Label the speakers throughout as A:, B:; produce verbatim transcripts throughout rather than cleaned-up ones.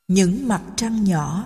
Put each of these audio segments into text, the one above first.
A: Những mặt trăng nhỏ.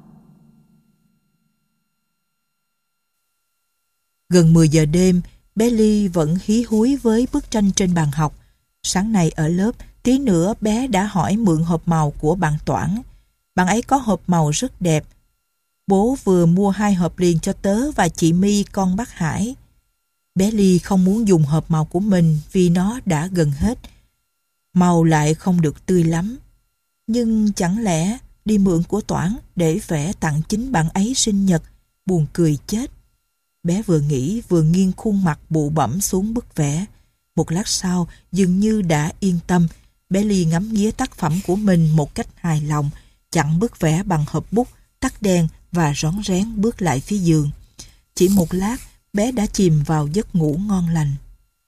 A: Gần mười giờ đêm, bé Ly vẫn hí húi với bức tranh trên bàn học. Sáng nay ở lớp, tí nữa bé đã hỏi mượn hộp màu của bạn Toản. Bạn ấy có hộp màu rất đẹp. Bố vừa mua hai hộp liền cho tớ và chị My con bác Hải. Bé Ly không muốn dùng hộp màu của mình vì nó đã gần hết. Màu lại không được tươi lắm. Nhưng chẳng lẽ đi mượn của Toản để vẽ tặng chính bạn ấy sinh nhật, buồn cười chết. Bé vừa nghĩ vừa nghiêng khuôn mặt bụ bẫm xuống bức vẽ. Một lát sau, dường như đã yên tâm, bé Ly ngắm nghía tác phẩm của mình một cách hài lòng, chặn bức vẽ bằng hộp bút, tắt đèn và rón rén bước lại phía giường. Chỉ một lát, bé đã chìm vào giấc ngủ ngon lành.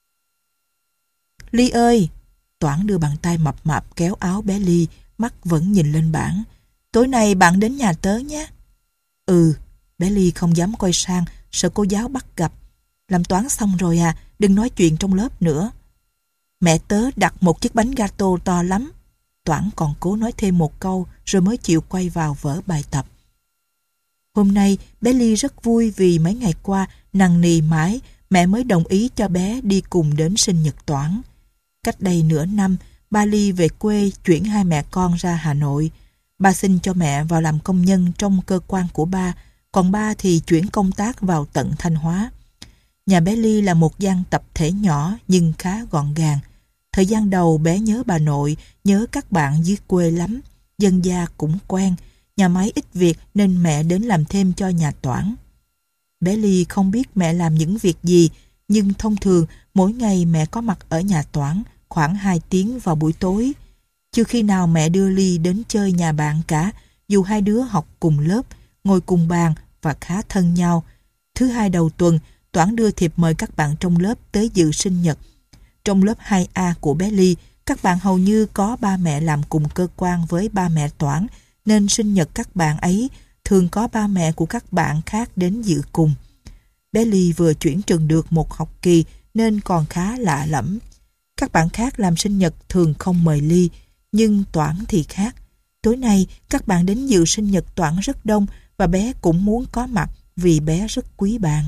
A: Ly ơi! Toản đưa bàn tay mập mạp kéo áo bé Ly, mắt vẫn nhìn lên bảng. Tối nay bạn đến nhà tớ nhé. Ừ, bé Ly không dám quay sang, sợ cô giáo bắt gặp. Làm toán xong rồi à, đừng nói chuyện trong lớp nữa. Mẹ tớ đặt một chiếc bánh gato to lắm. Toản còn cố nói thêm một câu rồi mới chịu quay vào vở bài tập. Hôm nay bé Ly rất vui vì mấy ngày qua năn nỉ mãi mẹ mới đồng ý cho bé đi cùng đến sinh nhật Toản. Cách đây nửa năm, ba Ly về quê chuyển hai mẹ con ra Hà Nội. Ba xin cho mẹ vào làm công nhân trong cơ quan của ba, còn ba thì chuyển công tác vào tận Thanh Hóa. Nhà bé Ly là một gian tập thể nhỏ nhưng khá gọn gàng. Thời gian đầu bé nhớ bà nội, nhớ các bạn dưới quê lắm. Dân gia cũng quen, nhà máy ít việc nên mẹ đến làm thêm cho nhà Toản. Bé Ly không biết mẹ làm những việc gì, nhưng thông thường mỗi ngày mẹ có mặt ở nhà Toản khoảng hai tiếng vào buổi tối. Chưa khi nào mẹ đưa Ly đến chơi nhà bạn cả, dù hai đứa học cùng lớp, ngồi cùng bàn và khá thân nhau. Thứ hai đầu tuần, Toản đưa thiệp mời các bạn trong lớp tới dự sinh nhật. Trong lớp hai A của bé Ly, các bạn hầu như có ba mẹ làm cùng cơ quan với ba mẹ Toản, nên sinh nhật các bạn ấy thường có ba mẹ của các bạn khác đến dự cùng. Bé Ly vừa chuyển trường được một học kỳ nên còn khá lạ lẫm. Các bạn khác làm sinh nhật thường không mời Ly, nhưng Toản thì khác. Tối nay, các bạn đến dự sinh nhật Toản rất đông và bé cũng muốn có mặt vì bé rất quý bạn.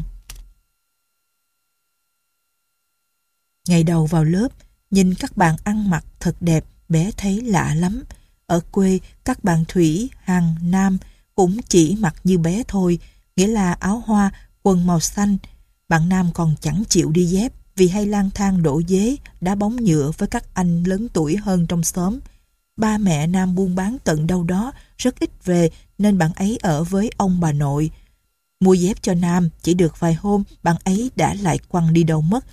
A: Ngày đầu vào lớp, nhìn các bạn ăn mặc thật đẹp, bé thấy lạ lắm. Ở quê, các bạn Thủy, Hằng, Nam cũng chỉ mặc như bé thôi, nghĩa là áo hoa, quần màu xanh. Bạn Nam còn chẳng chịu đi dép vì hay lang thang đổ dế, đá bóng nhựa với các anh lớn tuổi hơn trong xóm. Ba mẹ Nam buôn bán tận đâu đó, rất ít về nên bạn ấy ở với ông bà nội. Mua dép cho Nam, chỉ được vài hôm bạn ấy đã lại quăng đi đâu mất.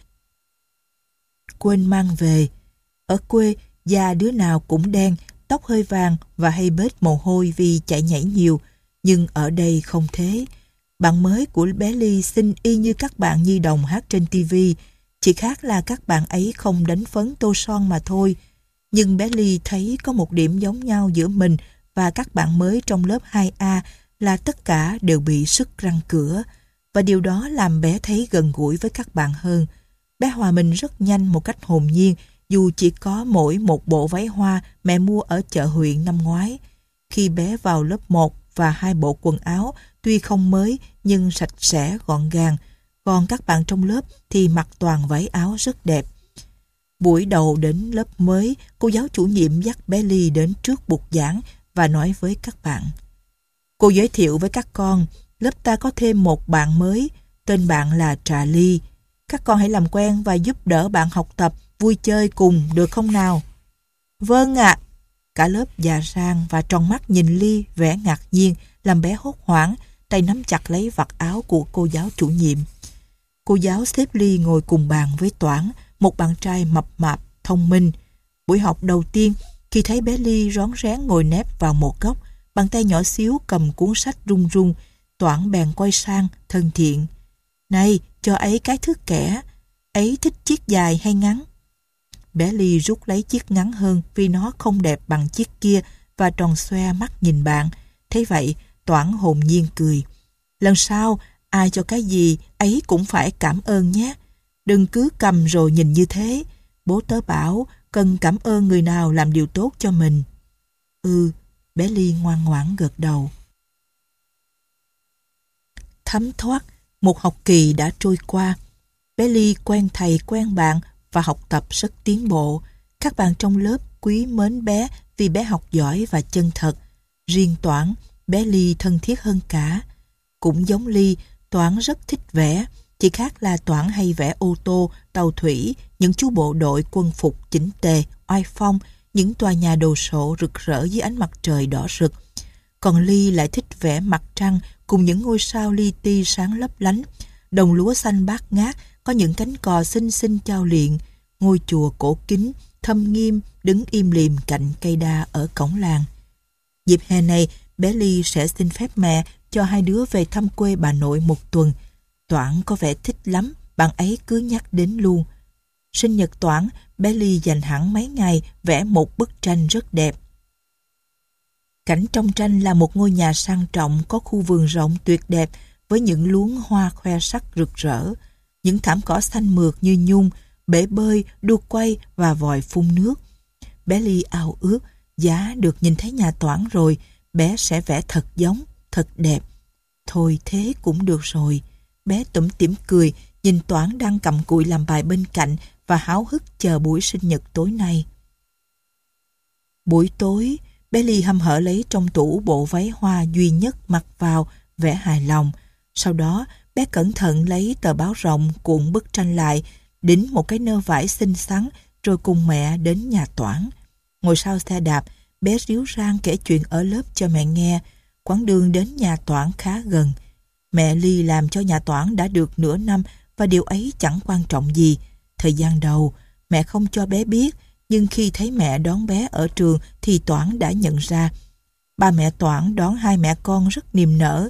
A: Quên mang về. Ở quê, da đứa nào cũng đen, tóc hơi vàng và hay bết mồ hôi vì chạy nhảy nhiều. Nhưng ở đây không thế. Bạn mới của bé Ly xinh y như các bạn nhi đồng hát trên tivi. Chỉ khác là các bạn ấy không đánh phấn tô son mà thôi. Nhưng bé Ly thấy có một điểm giống nhau giữa mình và các bạn mới trong lớp hai A là tất cả đều bị sứt răng cửa. Và điều đó làm bé thấy gần gũi với các bạn hơn. Bé hòa mình rất nhanh một cách hồn nhiên, dù chỉ có mỗi một bộ váy hoa mẹ mua ở chợ huyện năm ngoái. Khi bé vào lớp một và hai bộ quần áo tuy không mới nhưng sạch sẽ gọn gàng, còn các bạn trong lớp thì mặc toàn váy áo rất đẹp. Buổi đầu đến lớp mới, cô giáo chủ nhiệm dắt bé Ly đến trước bục giảng và nói với các bạn. Cô giới thiệu với các con, lớp ta có thêm một bạn mới, tên bạn là Trà Ly. Các con hãy làm quen và giúp đỡ bạn học tập, vui chơi cùng được không nào? Vâng ạ. Cả lớp già sang và tròn mắt nhìn Ly vẻ ngạc nhiên, làm bé hốt hoảng, tay nắm chặt lấy vạt áo của cô giáo chủ nhiệm. Cô giáo xếp Ly ngồi cùng bàn với Toản, một bạn trai mập mạp, thông minh. Buổi học đầu tiên, khi thấy bé Ly rón rén ngồi nép vào một góc, bàn tay nhỏ xíu cầm cuốn sách run run, Toản bèn quay sang, thân thiện. Này, cho ấy cái thước kẻ, ấy thích chiếc dài hay ngắn? Bé Ly rút lấy chiếc ngắn hơn vì nó không đẹp bằng chiếc kia và tròn xoe mắt nhìn bạn. Thấy vậy, Toản hồn nhiên cười. Lần sau, ai cho cái gì, ấy cũng phải cảm ơn nhé. Đừng cứ cầm rồi nhìn như thế. Bố tớ bảo, cần cảm ơn người nào làm điều tốt cho mình. Ừ, Bé Ly ngoan ngoãn gật đầu. Thấm thoát, một học kỳ đã trôi qua. Bé Ly quen thầy quen bạn và học tập rất tiến bộ. Các bạn trong lớp quý mến bé vì bé học giỏi và chân thật. Riêng Toản, bé Ly thân thiết hơn cả. Cũng giống Ly, Toản rất thích vẽ. Chỉ khác là Toản hay vẽ ô tô, tàu thủy, những chú bộ đội quân phục chỉnh tề, oai phong, những tòa nhà đồ sộ rực rỡ dưới ánh mặt trời đỏ rực. Còn Ly lại thích vẽ mặt trăng cùng những ngôi sao li ti sáng lấp lánh, đồng lúa xanh bát ngát, có những cánh cò xinh xinh chao liệng, ngôi chùa cổ kính, thâm nghiêm, đứng im lìm cạnh cây đa ở cổng làng. Dịp hè này, bé Ly sẽ xin phép mẹ cho hai đứa về thăm quê bà nội một tuần. Toản có vẻ thích lắm, bạn ấy cứ nhắc đến luôn. Sinh nhật Toản, bé Ly dành hẳn mấy ngày vẽ một bức tranh rất đẹp. Cảnh trong tranh là một ngôi nhà sang trọng có khu vườn rộng tuyệt đẹp với những luống hoa khoe sắc rực rỡ, những thảm cỏ xanh mượt như nhung, bể bơi, đu quay và vòi phun nước. Bé Ly ao ước, giá được nhìn thấy nhà Toản rồi, bé sẽ vẽ thật giống, thật đẹp. Thôi thế cũng được rồi. Bé tủm tỉm cười, nhìn Toản đang cầm cụi làm bài bên cạnh và háo hức chờ buổi sinh nhật tối nay. Buổi tối, bé Ly hăm hở lấy trong tủ bộ váy hoa duy nhất mặc vào, vẽ hài lòng. Sau đó, bé cẩn thận lấy tờ báo rộng cuộn bức tranh lại, đính một cái nơ vải xinh xắn, rồi cùng mẹ đến nhà Toản. Ngồi sau xe đạp, bé ríu rang kể chuyện ở lớp cho mẹ nghe. Quãng đường đến nhà Toản khá gần. Mẹ Ly làm cho nhà Toản đã được nửa năm và điều ấy chẳng quan trọng gì. Thời gian đầu, mẹ không cho bé biết, nhưng khi thấy mẹ đón bé ở trường thì Toản đã nhận ra. Ba mẹ Toản đón hai mẹ con rất niềm nở.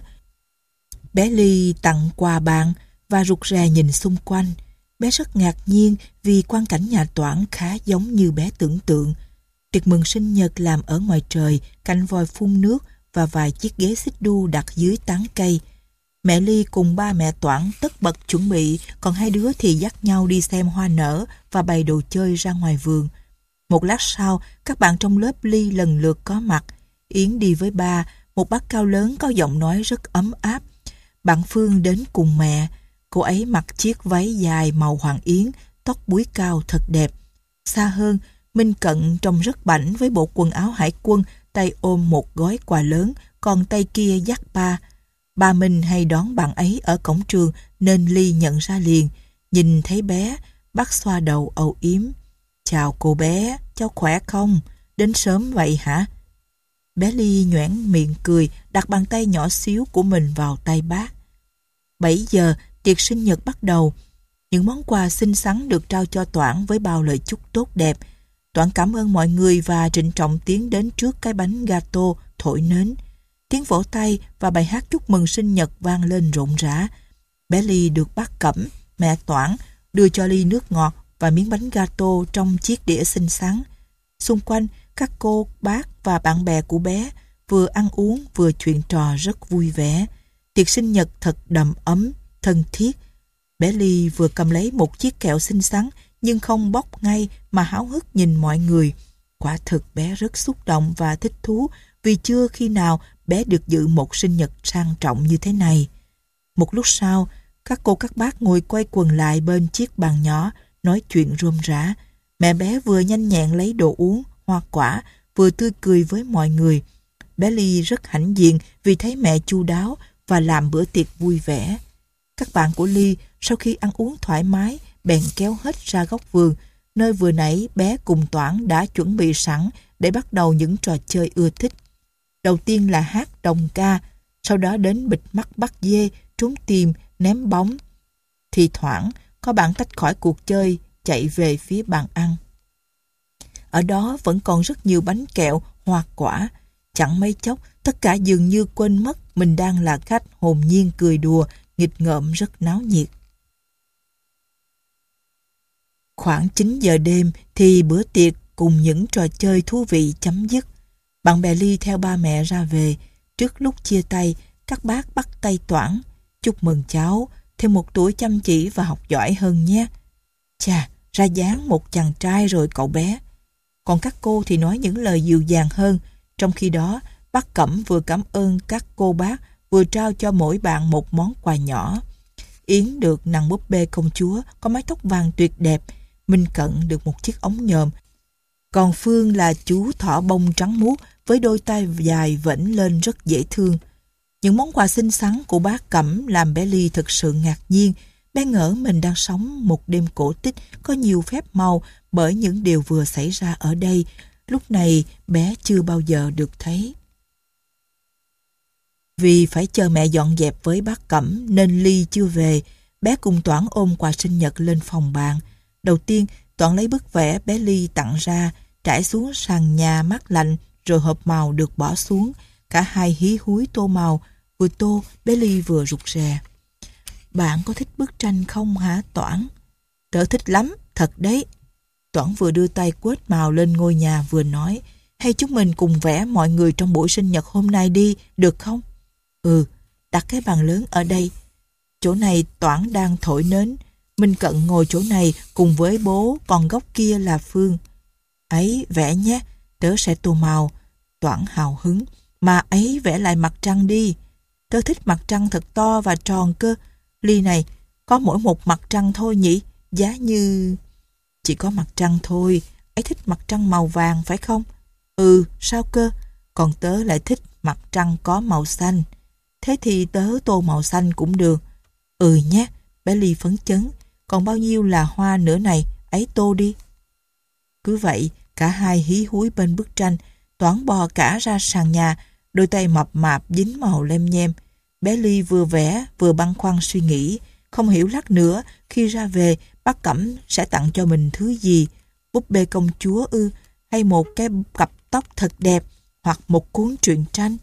A: Bé Ly tặng quà bạn và rụt rè nhìn xung quanh. Bé rất ngạc nhiên vì quang cảnh nhà Toản khá giống như bé tưởng tượng. Tiệc mừng sinh nhật làm ở ngoài trời, cạnh vòi phun nước và vài chiếc ghế xích đu đặt dưới tán cây. Mẹ Ly cùng ba mẹ Toản tất bật chuẩn bị, còn hai đứa thì dắt nhau đi xem hoa nở và bày đồ chơi ra ngoài vườn. Một lát sau, các bạn trong lớp Ly lần lượt có mặt. Yến đi với ba, một bác cao lớn có giọng nói rất ấm áp. Bạn Phương đến cùng mẹ. Cô ấy mặc chiếc váy dài màu hoàng yến, tóc búi cao thật đẹp. Xa hơn, Minh Cận trông rất bảnh với bộ quần áo hải quân, tay ôm một gói quà lớn, còn tay kia dắt ba. Ba Minh hay đón bạn ấy ở cổng trường nên Ly nhận ra liền. Nhìn thấy bé, bác xoa đầu âu yếm. Chào cô bé, cháu khỏe không? Đến sớm vậy hả? Bé Ly nhoẻn miệng cười, đặt bàn tay nhỏ xíu của mình vào tay bác. bảy giờ, tiệc sinh nhật bắt đầu. Những món quà xinh xắn được trao cho Toản với bao lời chúc tốt đẹp. Toản cảm ơn mọi người và trịnh trọng tiến đến trước cái bánh gato thổi nến. Tiếng vỗ tay và bài hát chúc mừng sinh nhật vang lên rộn rã. Bé Ly được bác Cẩm, mẹ Toản, đưa cho ly nước ngọt và miếng bánh gato trong chiếc đĩa xinh xắn. Xung quanh, các cô, bác và bạn bè của bé vừa ăn uống vừa chuyện trò rất vui vẻ. Tiệc sinh nhật thật đầm ấm, thân thiết. Bé Ly vừa cầm lấy một chiếc kẹo xinh xắn nhưng không bóc ngay mà háo hức nhìn mọi người. Quả thực bé rất xúc động và thích thú vì chưa khi nào bé được dự một sinh nhật sang trọng như thế này. Một lúc sau, các cô các bác ngồi quay quần lại bên chiếc bàn nhỏ, nói chuyện rôm rả. Mẹ bé vừa nhanh nhẹn lấy đồ uống, hoa quả, vừa tươi cười với mọi người. Bé Ly rất hãnh diện vì thấy mẹ chu đáo và làm bữa tiệc vui vẻ. Các bạn của Ly sau khi ăn uống thoải mái bèn kéo hết ra góc vườn, nơi vừa nãy bé cùng Toản đã chuẩn bị sẵn để bắt đầu những trò chơi ưa thích. Đầu tiên là hát đồng ca, sau đó đến bịt mắt bắt dê, trốn tìm, ném bóng. Thì thoảng có bạn tách khỏi cuộc chơi chạy về phía bàn ăn. Ở đó vẫn còn rất nhiều bánh kẹo, hoa quả. Chẳng mấy chốc, tất cả dường như quên mất mình đang là khách, hồn nhiên cười đùa, nghịch ngợm rất náo nhiệt. Khoảng chín giờ đêm thì bữa tiệc cùng những trò chơi thú vị chấm dứt. Bạn bè Ly theo ba mẹ ra về. Trước lúc chia tay, các bác bắt tay Toản. Chúc mừng cháu, thêm một tuổi chăm chỉ và học giỏi hơn nhé. Chà, ra dáng một chàng trai rồi cậu bé. Còn các cô thì nói những lời dịu dàng hơn. Trong khi đó, Bác Cẩm vừa cảm ơn các cô bác, vừa trao cho mỗi bạn một món quà nhỏ. Yến được nàng búp bê công chúa có mái tóc vàng tuyệt đẹp, Minh Cận được một chiếc ống nhòm, còn Phương là chú thỏ bông trắng muốt với đôi tay dài vểnh lên rất dễ thương. Những món quà xinh xắn của bác Cẩm làm bé Ly thực sự ngạc nhiên. Bé ngỡ mình đang sống một đêm cổ tích có nhiều phép màu bởi những điều vừa xảy ra ở đây, lúc này bé chưa bao giờ được thấy. Vì phải chờ mẹ dọn dẹp với bác Cẩm nên Ly chưa về. Bé cùng Toản ôm quà sinh nhật lên phòng bàn. Đầu tiên, Toản lấy bức vẽ bé Ly tặng ra, trải xuống sàn nhà mát lạnh, rồi hộp màu được bỏ xuống. Cả hai hí húi tô màu, vừa tô bé Ly vừa rụt rè. Bạn có thích bức tranh không hả Toản? Tớ thích lắm, thật đấy. Toản vừa đưa tay quết màu lên ngôi nhà vừa nói, hay chúng mình cùng vẽ mọi người trong buổi sinh nhật hôm nay đi, được không? Ừ, đặt cái bàn lớn ở đây. Chỗ này Toản đang thổi nến, Minh Cận ngồi chỗ này cùng với bố, còn góc kia là Phương. Ấy, vẽ nhé, tớ sẽ tô màu. Toản hào hứng. Mà ấy, vẽ lại mặt trăng đi. Tớ thích mặt trăng thật to và tròn cơ. Ly này, có mỗi một mặt trăng thôi nhỉ? Giá như... Chỉ có mặt trăng thôi. Ấy thích mặt trăng màu vàng phải không? Ừ, sao cơ? Còn tớ lại thích mặt trăng có màu xanh. Thế thì tớ tô màu xanh cũng được. Ừ nhé, bé Ly phấn chấn. Còn bao nhiêu là hoa nữa này, ấy tô đi. Cứ vậy, cả hai hí húi bên bức tranh. Toản bò cả ra sàn nhà, đôi tay mập mạp dính màu lem nhem. Bé Ly vừa vẽ vừa băn khoăn suy nghĩ, không hiểu lát nữa khi ra về bác Cẩm sẽ tặng cho mình thứ gì. Búp bê công chúa ư, hay một cái cặp tóc thật đẹp, hoặc một cuốn truyện tranh.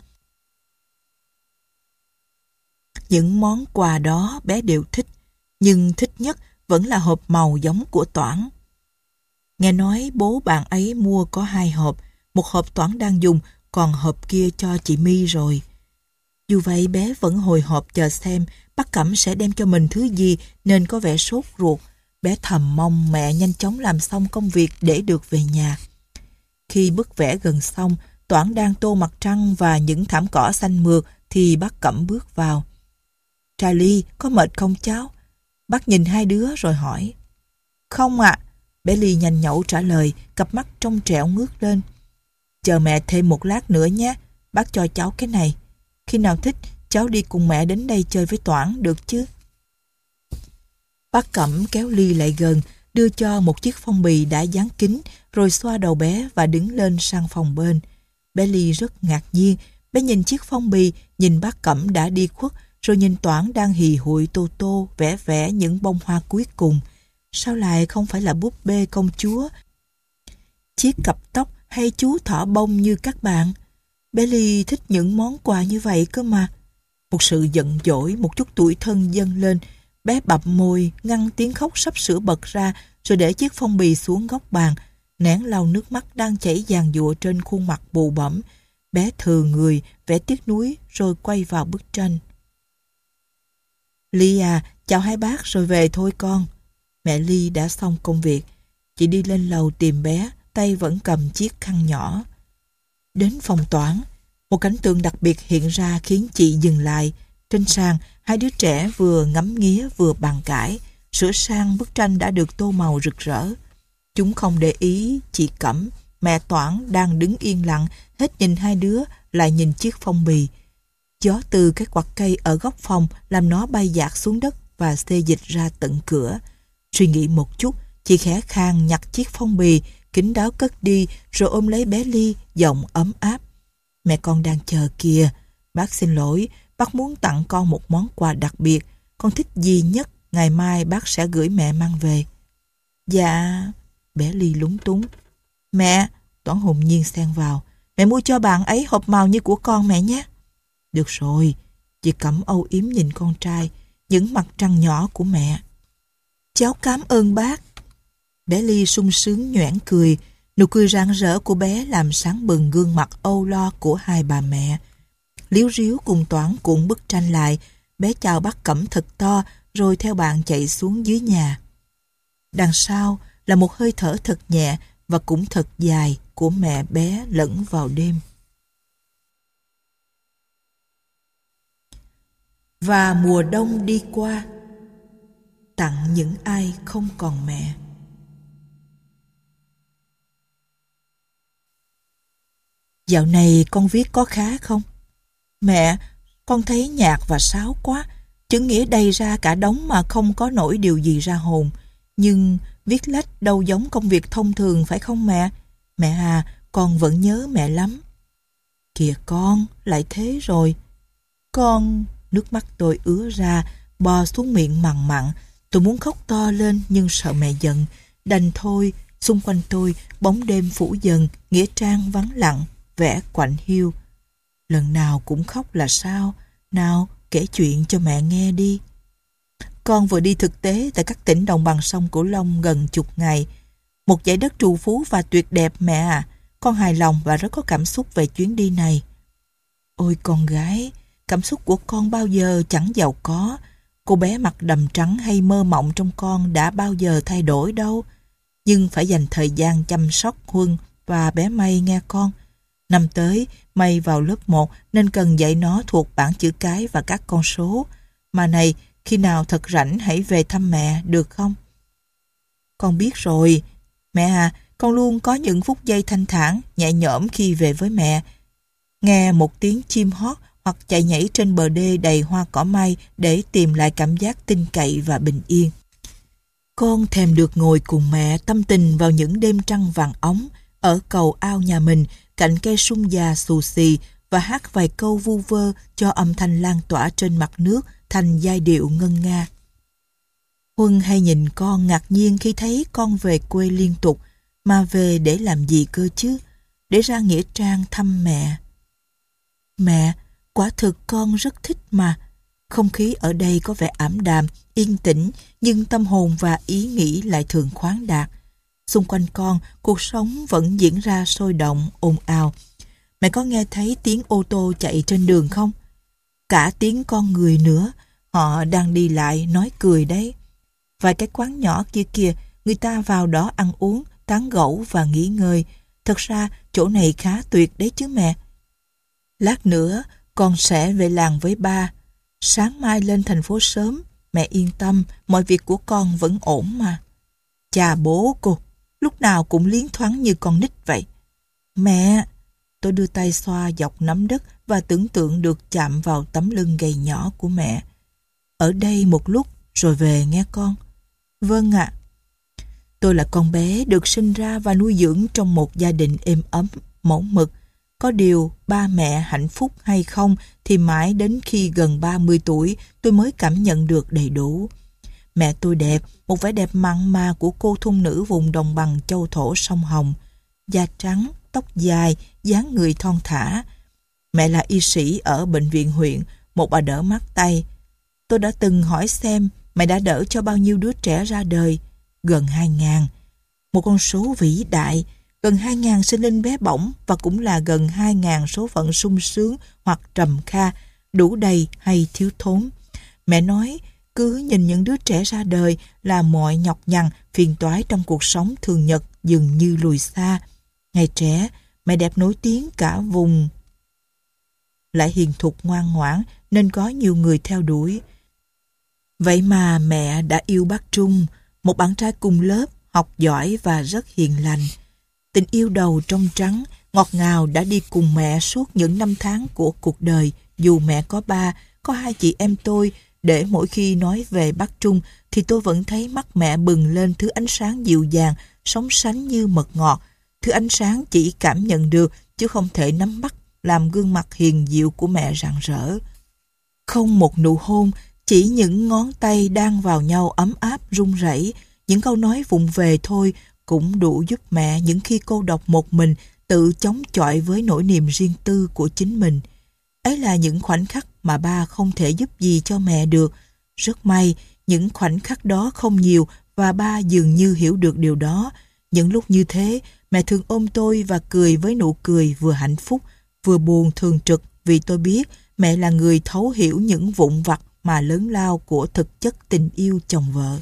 A: Những món quà đó bé đều thích, nhưng thích nhất vẫn là hộp màu giống của Toản. Nghe nói bố bạn ấy mua có hai hộp, một hộp Toản đang dùng, còn hộp kia cho chị My rồi. Dù vậy bé vẫn hồi hộp chờ xem bác Cẩm sẽ đem cho mình thứ gì nên có vẻ sốt ruột. Bé thầm mong mẹ nhanh chóng làm xong công việc để được về nhà. Khi bức vẽ gần xong, Toản đang tô mặt trăng và những thảm cỏ xanh mượt thì bác Cẩm bước vào. Trà Ly, có mệt không cháu? Bác nhìn hai đứa rồi hỏi. Không ạ. Bé Ly nhanh nhẩu trả lời, cặp mắt trong trẻo ngước lên. Chờ mẹ thêm một lát nữa nhé, bác cho cháu cái này. Khi nào thích, cháu đi cùng mẹ đến đây chơi với Toản được chứ? Bác Cẩm kéo Ly lại gần, đưa cho một chiếc phong bì đã dán kín, rồi xoa đầu bé và đứng lên sang phòng bên. Bé Ly rất ngạc nhiên, bé nhìn chiếc phong bì, nhìn bác Cẩm đã đi khuất, rồi nhìn Toản đang hì hụi tô tô, vẽ vẽ những bông hoa cuối cùng. Sao lại không phải là búp bê công chúa, chiếc cặp tóc hay chú thỏ bông như các bạn? Bé Ly thích những món quà như vậy cơ mà. Một sự giận dỗi, một chút tủi thân dâng lên. Bé bặm môi, ngăn tiếng khóc sắp sửa bật ra, rồi để chiếc phong bì xuống góc bàn, nén lau nước mắt đang chảy dàn dụa trên khuôn mặt bù bẫm. Bé thừ người, vẽ tiếc nuối, rồi quay vào bức tranh. Ly à, chào hai bác rồi về thôi con. Mẹ Ly đã xong công việc. Chị đi lên lầu tìm bé, tay vẫn cầm chiếc khăn nhỏ. Đến phòng Toản, một cảnh tượng đặc biệt hiện ra khiến chị dừng lại. Trên sàn, hai đứa trẻ vừa ngắm nghía vừa bàn cãi, sửa sang bức tranh đã được tô màu rực rỡ. Chúng không để ý chị Cẩm, mẹ Toản đang đứng yên lặng, hết nhìn hai đứa, lại nhìn chiếc phong bì. Gió từ cái quạt cây ở góc phòng làm nó bay dạt xuống đất và xê dịch ra tận cửa. Suy nghĩ một chút, chị khẽ khàng nhặt chiếc phong bì, kín đáo cất đi, rồi ôm lấy bé Ly, giọng ấm áp. Mẹ con đang chờ kìa. Bác xin lỗi, bác muốn tặng con một món quà đặc biệt. Con thích gì nhất, ngày mai bác sẽ gửi mẹ mang về. Dạ... Bé Ly lúng túng. Mẹ, Toản hồn nhiên xen vào. Mẹ mua cho bạn ấy hộp màu như của con mẹ nhé. Được rồi. Chị Cẩm âu yếm nhìn con trai, những mặt trăng nhỏ của mẹ. Cháu cảm ơn bác. Bé Ly sung sướng nhoẻn cười. Nụ cười rạng rỡ của bé làm sáng bừng gương mặt âu lo của hai bà mẹ. Líu ríu cùng Toản cuộn bức tranh lại. Bé chào bác Cẩm thật to, rồi theo bạn chạy xuống dưới nhà. Đằng sau là một hơi thở thật nhẹ và cũng thật dài của mẹ bé lẫn vào đêm. Và mùa đông đi qua, tặng những ai không còn mẹ. Dạo này con viết có khá không? Mẹ, con thấy nhạt và sáo quá, chữ nghĩa đầy ra cả đống mà không có nổi điều gì ra hồn. Nhưng viết lách đâu giống công việc thông thường phải không mẹ? Mẹ à, con vẫn nhớ mẹ lắm. Kìa con, lại thế rồi. Con... Nước mắt tôi ứa ra, bò xuống miệng mằn mặn. Tôi muốn khóc to lên nhưng sợ mẹ giận. Đành thôi, xung quanh tôi bóng đêm phủ dần, nghĩa trang vắng lặng, vẻ quạnh hiu. Lần nào cũng khóc là sao? Nào, kể chuyện cho mẹ nghe đi. Con vừa đi thực tế tại các tỉnh đồng bằng sông Cửu Long gần chục ngày. Một dãy đất trù phú và tuyệt đẹp mẹ à. Con hài lòng và rất có cảm xúc về chuyến đi này. Ôi con gái, cảm xúc của con bao giờ chẳng giàu có. Cô bé mặt đầm trắng hay mơ mộng trong con đã bao giờ thay đổi đâu. Nhưng phải dành thời gian chăm sóc Huân và bé May nghe con. Năm tới, May vào lớp một nên cần dạy nó thuộc bảng chữ cái và các con số. Mà này, khi nào thật rảnh hãy về thăm mẹ được không? Con biết rồi. Mẹ à, con luôn có những phút giây thanh thản, nhẹ nhõm khi về với mẹ. Nghe một tiếng chim hót hoặc chạy nhảy trên bờ đê đầy hoa cỏ may để tìm lại cảm giác tin cậy và bình yên. Con thèm được ngồi cùng mẹ tâm tình vào những đêm trăng vàng óng ở cầu ao nhà mình cạnh cây sung già xù xì và hát vài câu vu vơ cho âm thanh lan tỏa trên mặt nước thành giai điệu ngân nga. Huân hay nhìn con ngạc nhiên khi thấy con về quê liên tục, mà về để làm gì cơ chứ? Để ra nghĩa trang thăm mẹ. Mẹ, quả thực con rất thích mà. Không khí ở đây có vẻ ảm đạm, yên tĩnh, nhưng tâm hồn và ý nghĩ lại thường khoáng đạt. Xung quanh con, cuộc sống vẫn diễn ra sôi động, ồn ào. Mẹ có nghe thấy tiếng ô tô chạy trên đường không? Cả tiếng con người nữa, họ đang đi lại, nói cười đấy. Vài cái quán nhỏ kia kìa, người ta vào đó ăn uống, tán gẫu và nghỉ ngơi. Thật ra, chỗ này khá tuyệt đấy chứ mẹ. Lát nữa, con sẽ về làng với ba. Sáng mai lên thành phố sớm, mẹ yên tâm, mọi việc của con vẫn ổn mà. Chà bố cô, lúc nào cũng liến thoáng như con nít vậy. Mẹ, tôi đưa tay xoa dọc nắm đất và tưởng tượng được chạm vào tấm lưng gầy nhỏ của mẹ. Ở đây một lúc rồi về nghe con. Vâng ạ. Tôi là con bé được sinh ra và nuôi dưỡng trong một gia đình êm ấm, mẫu mực. Có điều ba mẹ hạnh phúc hay không thì mãi đến khi gần ba mươi tuổi tôi mới cảm nhận được đầy đủ. Mẹ tôi đẹp, một vẻ đẹp mặn mà của cô thôn nữ vùng đồng bằng châu thổ sông Hồng. Da trắng, tóc dài, dáng người thon thả. Mẹ là y sĩ ở bệnh viện huyện, một bà đỡ mát tay. Tôi đã từng hỏi xem mẹ đã đỡ cho bao nhiêu đứa trẻ ra đời. Gần hai ngàn. Một con số vĩ đại. Gần hai ngàn sinh linh bé bỏng và cũng là gần hai ngàn số phận sung sướng hoặc trầm kha, đủ đầy hay thiếu thốn. Mẹ nói cứ nhìn những đứa trẻ ra đời là mọi nhọc nhằn, phiền toái trong cuộc sống thường nhật dường như lùi xa. Ngày trẻ, mẹ đẹp nổi tiếng cả vùng. Lại hiền thục ngoan ngoãn nên có nhiều người theo đuổi. Vậy mà mẹ đã yêu bác Trung, một bạn trai cùng lớp, học giỏi và rất hiền lành. Tình yêu đầu trong trắng, ngọt ngào đã đi cùng mẹ suốt những năm tháng của cuộc đời. Dù mẹ có ba, có hai chị em tôi, để mỗi khi nói về bác Trung thì tôi vẫn thấy mắt mẹ bừng lên thứ ánh sáng dịu dàng, sóng sánh như mật ngọt. Thứ ánh sáng chỉ cảm nhận được chứ không thể nắm bắt, làm gương mặt hiền dịu của mẹ rạng rỡ. Không một nụ hôn, chỉ những ngón tay đang vào nhau ấm áp run rẩy, những câu nói vụng về thôi cũng đủ giúp mẹ những khi cô độc một mình tự chống chọi với nỗi niềm riêng tư của chính mình. Ấy là những khoảnh khắc mà ba không thể giúp gì cho mẹ được. Rất may, những khoảnh khắc đó không nhiều và ba dường như hiểu được điều đó. Những lúc như thế, mẹ thường ôm tôi và cười với nụ cười vừa hạnh phúc, vừa buồn thường trực vì tôi biết mẹ là người thấu hiểu những vụn vặt mà lớn lao của thực chất tình yêu chồng vợ.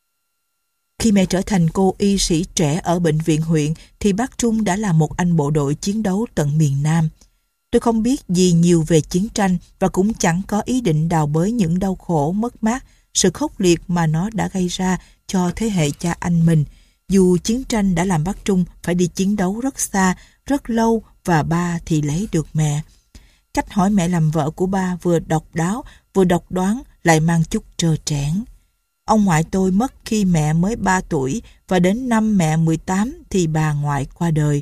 A: Khi mẹ trở thành cô y sĩ trẻ ở bệnh viện huyện thì bác Trung đã là một anh bộ đội chiến đấu tận miền Nam. Tôi không biết gì nhiều về chiến tranh và cũng chẳng có ý định đào bới những đau khổ, mất mát, sự khốc liệt mà nó đã gây ra cho thế hệ cha anh mình. Dù chiến tranh đã làm bác Trung phải đi chiến đấu rất xa, rất lâu và ba thì lấy được mẹ. Cách hỏi mẹ làm vợ của ba vừa độc đáo, vừa độc đoán, lại mang chút trơ trẽn. Ông ngoại tôi mất khi mẹ mới ba tuổi và đến năm mẹ mười tám thì bà ngoại qua đời.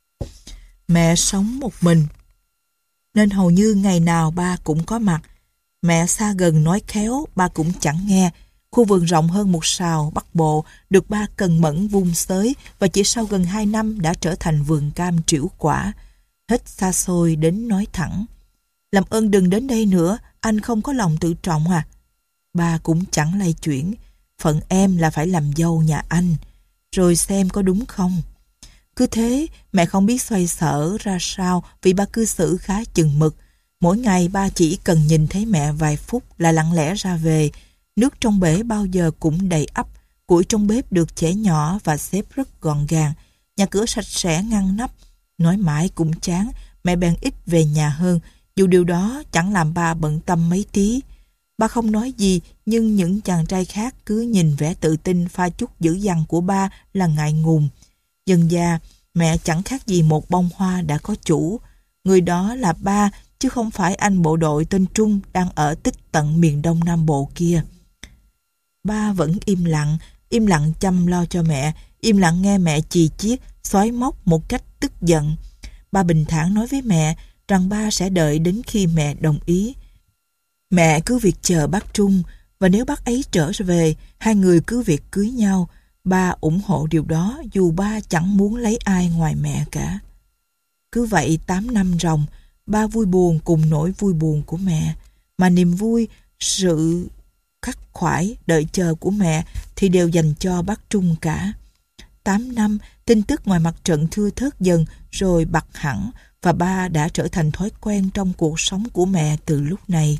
A: Mẹ sống một mình, nên hầu như ngày nào ba cũng có mặt. Mẹ xa gần nói khéo, ba cũng chẳng nghe. Khu vườn rộng hơn một sào Bắc Bộ được ba cần mẫn vun xới và chỉ sau gần hai năm đã trở thành vườn cam trĩu quả. Hết xa xôi đến nói thẳng. Làm ơn đừng đến đây nữa, anh không có lòng tự trọng à? Ba cũng chẳng lay chuyển. Phận em là phải làm dâu nhà anh. Rồi xem có đúng không? Cứ thế, mẹ không biết xoay sở ra sao vì ba cư xử khá chừng mực. Mỗi ngày ba chỉ cần nhìn thấy mẹ vài phút là lặng lẽ ra về. Nước trong bể bao giờ cũng đầy ắp, củi trong bếp được chẻ nhỏ và xếp rất gọn gàng. Nhà cửa sạch sẽ ngăn nắp. Nói mãi cũng chán, mẹ bèn ít về nhà hơn, dù điều đó chẳng làm ba bận tâm mấy tí. Ba không nói gì, nhưng những chàng trai khác cứ nhìn vẻ tự tin pha chút dữ dằn của ba là ngại ngùng. Dần dà, mẹ chẳng khác gì một bông hoa đã có chủ. Người đó là ba, chứ không phải anh bộ đội tên Trung đang ở tích tận miền Đông Nam Bộ kia. Ba vẫn im lặng, im lặng chăm lo cho mẹ, im lặng nghe mẹ chì chiết, xoáy móc một cách tức giận. Ba bình thản nói với mẹ rằng ba sẽ đợi đến khi mẹ đồng ý. Mẹ cứ việc chờ bác Trung, và nếu bác ấy trở về, hai người cứ việc cưới nhau. Ba ủng hộ điều đó dù ba chẳng muốn lấy ai ngoài mẹ cả. Cứ vậy tám năm ròng, ba vui buồn cùng nỗi vui buồn của mẹ. Mà niềm vui, sự khắc khoải, đợi chờ của mẹ thì đều dành cho bác Trung cả. Tám năm, tin tức ngoài mặt trận thưa thớt dần rồi bặt hẳn và ba đã trở thành thói quen trong cuộc sống của mẹ từ lúc này.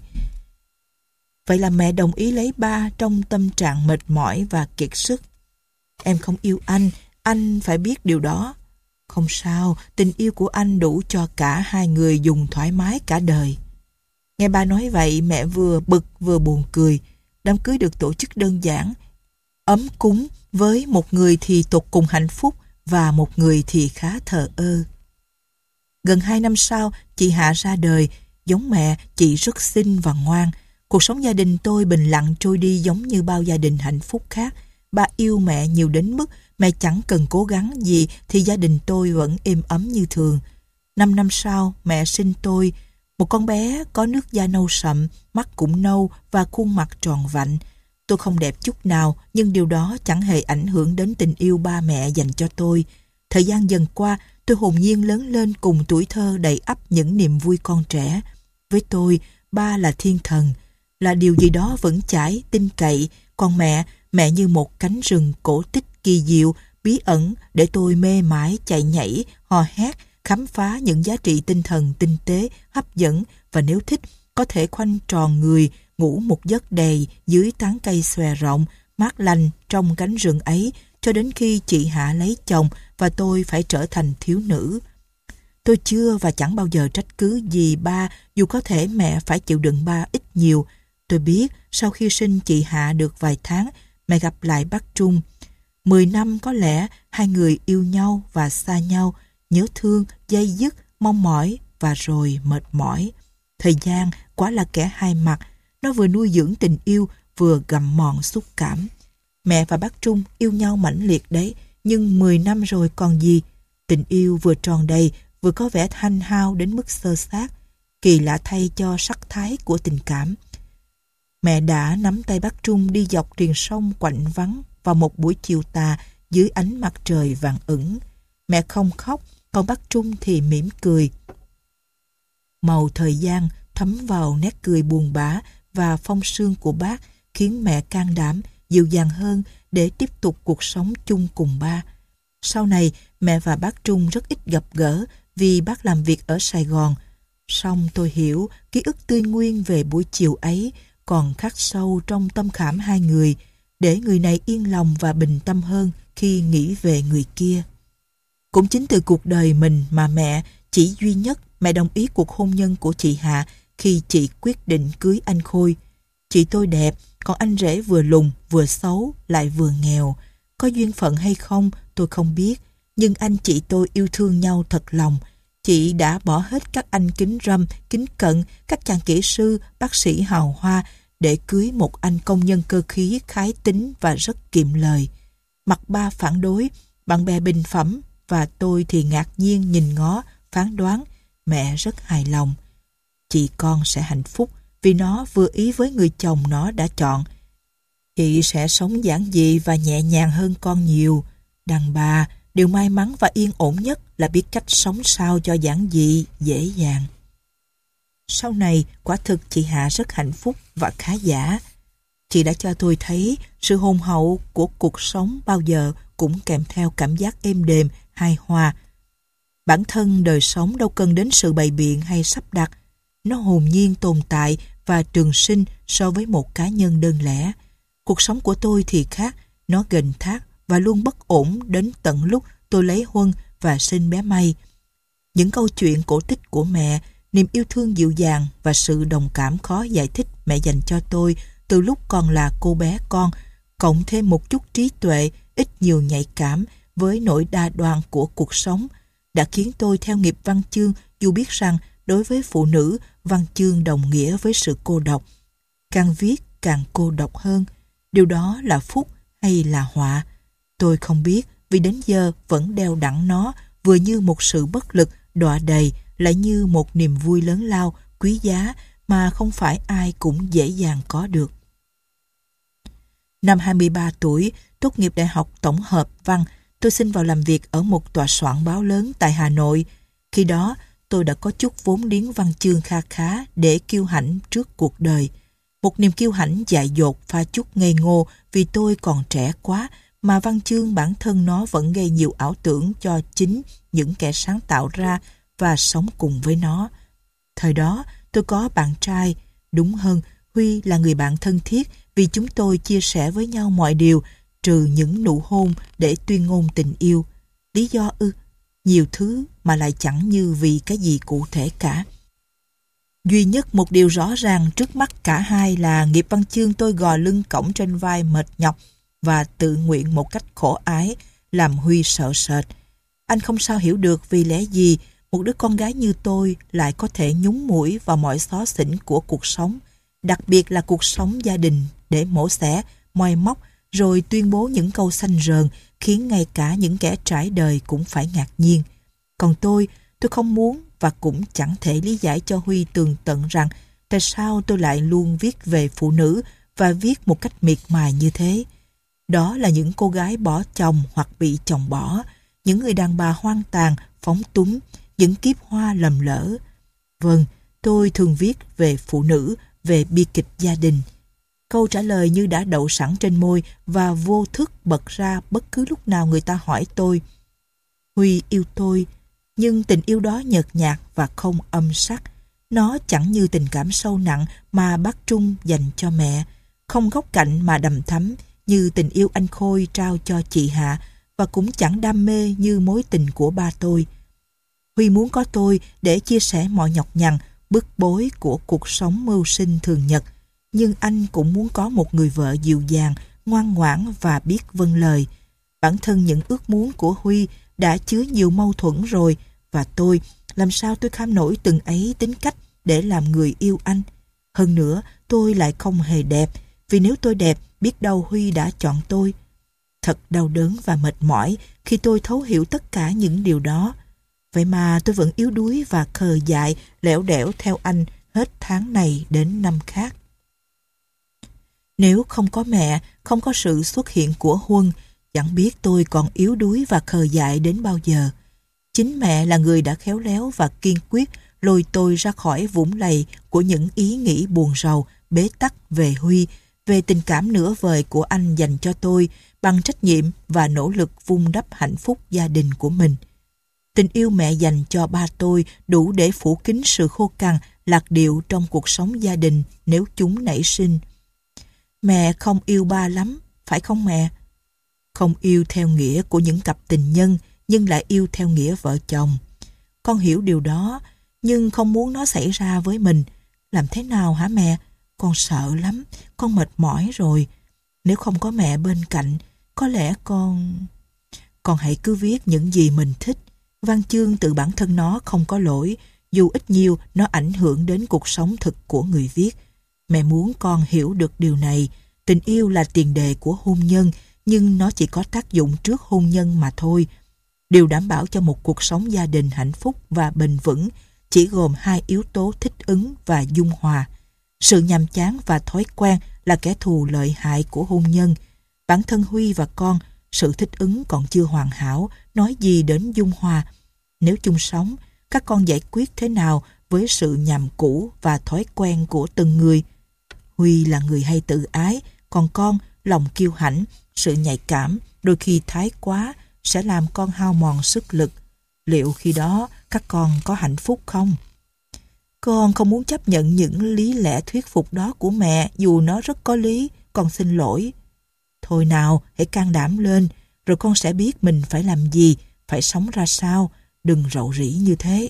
A: Vậy là mẹ đồng ý lấy ba trong tâm trạng mệt mỏi và kiệt sức. Em không yêu anh, anh phải biết điều đó. Không sao, tình yêu của anh đủ cho cả hai người dùng thoải mái cả đời. Nghe ba nói vậy, mẹ vừa bực vừa buồn cười. Đám cưới được tổ chức đơn giản, ấm cúng, với một người thì tột cùng hạnh phúc và một người thì khá thờ ơ. Gần hai năm sau, chị Hạ ra đời. Giống mẹ, chị rất xinh và ngoan. Cuộc sống gia đình tôi bình lặng trôi đi giống như bao gia đình hạnh phúc khác. Ba yêu mẹ nhiều đến mức mẹ chẳng cần cố gắng gì thì gia đình tôi vẫn êm ấm như thường. Năm năm sau, mẹ sinh tôi, một con bé có nước da nâu sậm, mắt cũng nâu và khuôn mặt tròn vạnh. Tôi không đẹp chút nào, nhưng điều đó chẳng hề ảnh hưởng đến tình yêu ba mẹ dành cho tôi. Thời gian dần qua, tôi hồn nhiên lớn lên cùng tuổi thơ đầy ắp những niềm vui con trẻ. Với tôi, ba là thiên thần, là điều gì đó vững chãi, tin cậy. Còn mẹ, mẹ như một cánh rừng cổ tích kỳ diệu, bí ẩn để tôi mê mải chạy nhảy, hò hét, khám phá những giá trị tinh thần tinh tế, hấp dẫn và nếu thích, có thể khoanh tròn người, ngủ một giấc đầy dưới tán cây xòe rộng, mát lành trong cánh rừng ấy cho đến khi chị Hạ lấy chồng và tôi phải trở thành thiếu nữ. Tôi chưa và chẳng bao giờ trách cứ gì ba, dù có thể mẹ phải chịu đựng ba ít nhiều. Tôi biết sau khi sinh chị Hạ được vài tháng, mẹ gặp lại bác Trung. Mười năm có lẽ hai người yêu nhau và xa nhau, nhớ thương, day dứt, mong mỏi và rồi mệt mỏi. Thời gian quả là kẻ hai mặt, nó vừa nuôi dưỡng tình yêu, vừa gặm mòn xúc cảm. Mẹ và bác Trung yêu nhau mãnh liệt đấy, nhưng mười năm rồi còn gì. Tình yêu vừa tròn đầy, vừa có vẻ thanh hao đến mức xơ xác. Kỳ lạ thay cho sắc thái của tình cảm. Mẹ đã nắm tay bác Trung đi dọc triền sông quạnh vắng vào một buổi chiều tà dưới ánh mặt trời vàng ửng. Mẹ không khóc, còn bác Trung thì mỉm cười. Màu thời gian thấm vào nét cười buồn bã và phong sương của bác khiến mẹ can đảm, dịu dàng hơn để tiếp tục cuộc sống chung cùng ba. Sau này, mẹ và bác Trung rất ít gặp gỡ vì bác làm việc ở Sài Gòn. Song tôi hiểu ký ức tươi nguyên về buổi chiều ấy còn khắc sâu trong tâm khảm hai người, để người này yên lòng và bình tâm hơn khi nghĩ về người kia. Cũng chính từ cuộc đời mình mà mẹ, chỉ duy nhất mẹ đồng ý cuộc hôn nhân của chị Hạ khi chị quyết định cưới anh Khôi. Chị tôi đẹp, còn anh rể vừa lùn, vừa xấu, lại vừa nghèo. Có duyên phận hay không, tôi không biết. Nhưng anh chị tôi yêu thương nhau thật lòng. Chị đã bỏ hết các anh kính râm, kính cận, các chàng kỹ sư, bác sĩ hào hoa để cưới một anh công nhân cơ khí khái tính và rất kiệm lời. Mặt ba phản đối, bạn bè bình phẩm và tôi thì ngạc nhiên nhìn ngó, phán đoán. Mẹ rất hài lòng. Chị con sẽ hạnh phúc vì nó vừa ý với người chồng nó đã chọn. Chị sẽ sống giản dị và nhẹ nhàng hơn con nhiều. Đàn bà, điều may mắn và yên ổn nhất là biết cách sống sao cho giản dị, dễ dàng. Sau này, quả thực chị Hạ rất hạnh phúc và khá giả. Chị đã cho tôi thấy sự hồn hậu của cuộc sống bao giờ cũng kèm theo cảm giác êm đềm, hài hòa. Bản thân đời sống đâu cần đến sự bày biện hay sắp đặt. Nó hồn nhiên tồn tại và trường sinh so với một cá nhân đơn lẻ. Cuộc sống của tôi thì khác, nó ghềnh thác và luôn bất ổn đến tận lúc tôi lấy huân và sinh bé May. Những câu chuyện cổ tích của mẹ, niềm yêu thương dịu dàng và sự đồng cảm khó giải thích mẹ dành cho tôi từ lúc còn là cô bé con, cộng thêm một chút trí tuệ, ít nhiều nhạy cảm với nỗi đa đoan của cuộc sống, đã khiến tôi theo nghiệp văn chương dù biết rằng đối với phụ nữ, văn chương đồng nghĩa với sự cô độc. Càng viết càng cô độc hơn. Điều đó là phúc hay là họa? Tôi không biết vì đến giờ vẫn đeo đẳng nó vừa như một sự bất lực, đọa đầy, lại như một niềm vui lớn lao, quý giá mà không phải ai cũng dễ dàng có được. Năm hai mươi ba tuổi, tốt nghiệp Đại học Tổng hợp Văn, tôi xin vào làm việc ở một tòa soạn báo lớn tại Hà Nội. Khi đó, tôi đã có chút vốn liếng văn chương kha khá để kiêu hãnh trước cuộc đời. Một niềm kiêu hãnh dại dột pha chút ngây ngô vì tôi còn trẻ quá, mà văn chương bản thân nó vẫn gây nhiều ảo tưởng cho chính những kẻ sáng tạo ra và sống cùng với nó. Thời đó, tôi có bạn trai, đúng hơn, Huy là người bạn thân thiết vì chúng tôi chia sẻ với nhau mọi điều, trừ những nụ hôn để tuyên ngôn tình yêu. Lý do ư? Nhiều thứ mà lại chẳng như vì cái gì cụ thể cả. Duy nhất một điều rõ ràng trước mắt cả hai là nghiệp văn chương tôi gò lưng cõng trên vai mệt nhọc và tự nguyện một cách khổ ái, làm Huy sợ sệt. Anh không sao hiểu được vì lẽ gì một đứa con gái như tôi lại có thể nhúng mũi vào mọi xó xỉnh của cuộc sống, đặc biệt là cuộc sống gia đình, để mổ xẻ, moi móc, rồi tuyên bố những câu xanh rờn khiến ngay cả những kẻ trải đời cũng phải ngạc nhiên. Còn tôi, tôi không muốn và cũng chẳng thể lý giải cho Huy tường tận rằng tại sao tôi lại luôn viết về phụ nữ và viết một cách miệt mài như thế. Đó là những cô gái bỏ chồng hoặc bị chồng bỏ, những người đàn bà hoang tàn, phóng túng, những kiếp hoa lầm lỡ. Vâng, tôi thường viết về phụ nữ, về bi kịch gia đình. Câu trả lời như đã đậu sẵn trên môi và vô thức bật ra bất cứ lúc nào người ta hỏi tôi. Huy yêu tôi, nhưng tình yêu đó nhợt nhạt và không âm sắc. Nó chẳng như tình cảm sâu nặng mà bác Trung dành cho mẹ, không góc cạnh mà đầm thắm như tình yêu anh Khôi trao cho chị Hạ, và cũng chẳng đam mê như mối tình của ba tôi. Huy muốn có tôi để chia sẻ mọi nhọc nhằn, bức bối của cuộc sống mưu sinh thường nhật, nhưng anh cũng muốn có một người vợ dịu dàng, ngoan ngoãn và biết vâng lời. Bản thân những ước muốn của Huy đã chứa nhiều mâu thuẫn rồi, và tôi, làm sao tôi kham nổi từng ấy tính cách để làm người yêu anh. Hơn nữa, tôi lại không hề đẹp, vì nếu tôi đẹp, biết đâu Huy đã chọn tôi. Thật đau đớn và mệt mỏi khi tôi thấu hiểu tất cả những điều đó. Vậy mà tôi vẫn yếu đuối và khờ dại, lẻo đẻo theo anh hết tháng này đến năm khác. Nếu không có mẹ, không có sự xuất hiện của Huân, chẳng biết tôi còn yếu đuối và khờ dại đến bao giờ. Chính mẹ là người đã khéo léo và kiên quyết lôi tôi ra khỏi vũng lầy của những ý nghĩ buồn rầu, bế tắc về Huy, về tình cảm nửa vời của anh dành cho tôi, bằng trách nhiệm và nỗ lực vun đắp hạnh phúc gia đình của mình. Tình yêu mẹ dành cho ba tôi đủ để phủ kín sự khô cằn, lạc điệu trong cuộc sống gia đình nếu chúng nảy sinh. Mẹ không yêu ba lắm, phải không mẹ? Không yêu theo nghĩa của những cặp tình nhân, nhưng lại yêu theo nghĩa vợ chồng. Con hiểu điều đó, nhưng không muốn nó xảy ra với mình. Làm thế nào hả mẹ? Con sợ lắm, con mệt mỏi rồi. Nếu không có mẹ bên cạnh, có lẽ con... Con hãy cứ viết những gì mình thích. Văn chương tự bản thân nó không có lỗi, dù ít nhiều nó ảnh hưởng đến cuộc sống thực của người viết. Mẹ muốn con hiểu được điều này. Tình yêu là tiền đề của hôn nhân, nhưng nó chỉ có tác dụng trước hôn nhân mà thôi. Điều đảm bảo cho một cuộc sống gia đình hạnh phúc và bền vững chỉ gồm hai yếu tố thích ứng và dung hòa. Sự nhàm chán và thói quen là kẻ thù lợi hại của hôn nhân. Bản thân Huy và con, sự thích ứng còn chưa hoàn hảo, nói gì đến dung hòa. Nếu chung sống, các con giải quyết thế nào với sự nhàm cũ và thói quen của từng người? Huy là người hay tự ái, còn con lòng kiêu hãnh, sự nhạy cảm, đôi khi thái quá sẽ làm con hao mòn sức lực. Liệu khi đó các con có hạnh phúc không? Con không muốn chấp nhận những lý lẽ thuyết phục đó của mẹ, dù nó rất có lý. Con xin lỗi. Thôi nào, hãy can đảm lên, rồi con sẽ biết mình phải làm gì, phải sống ra sao. Đừng rầu rĩ như thế.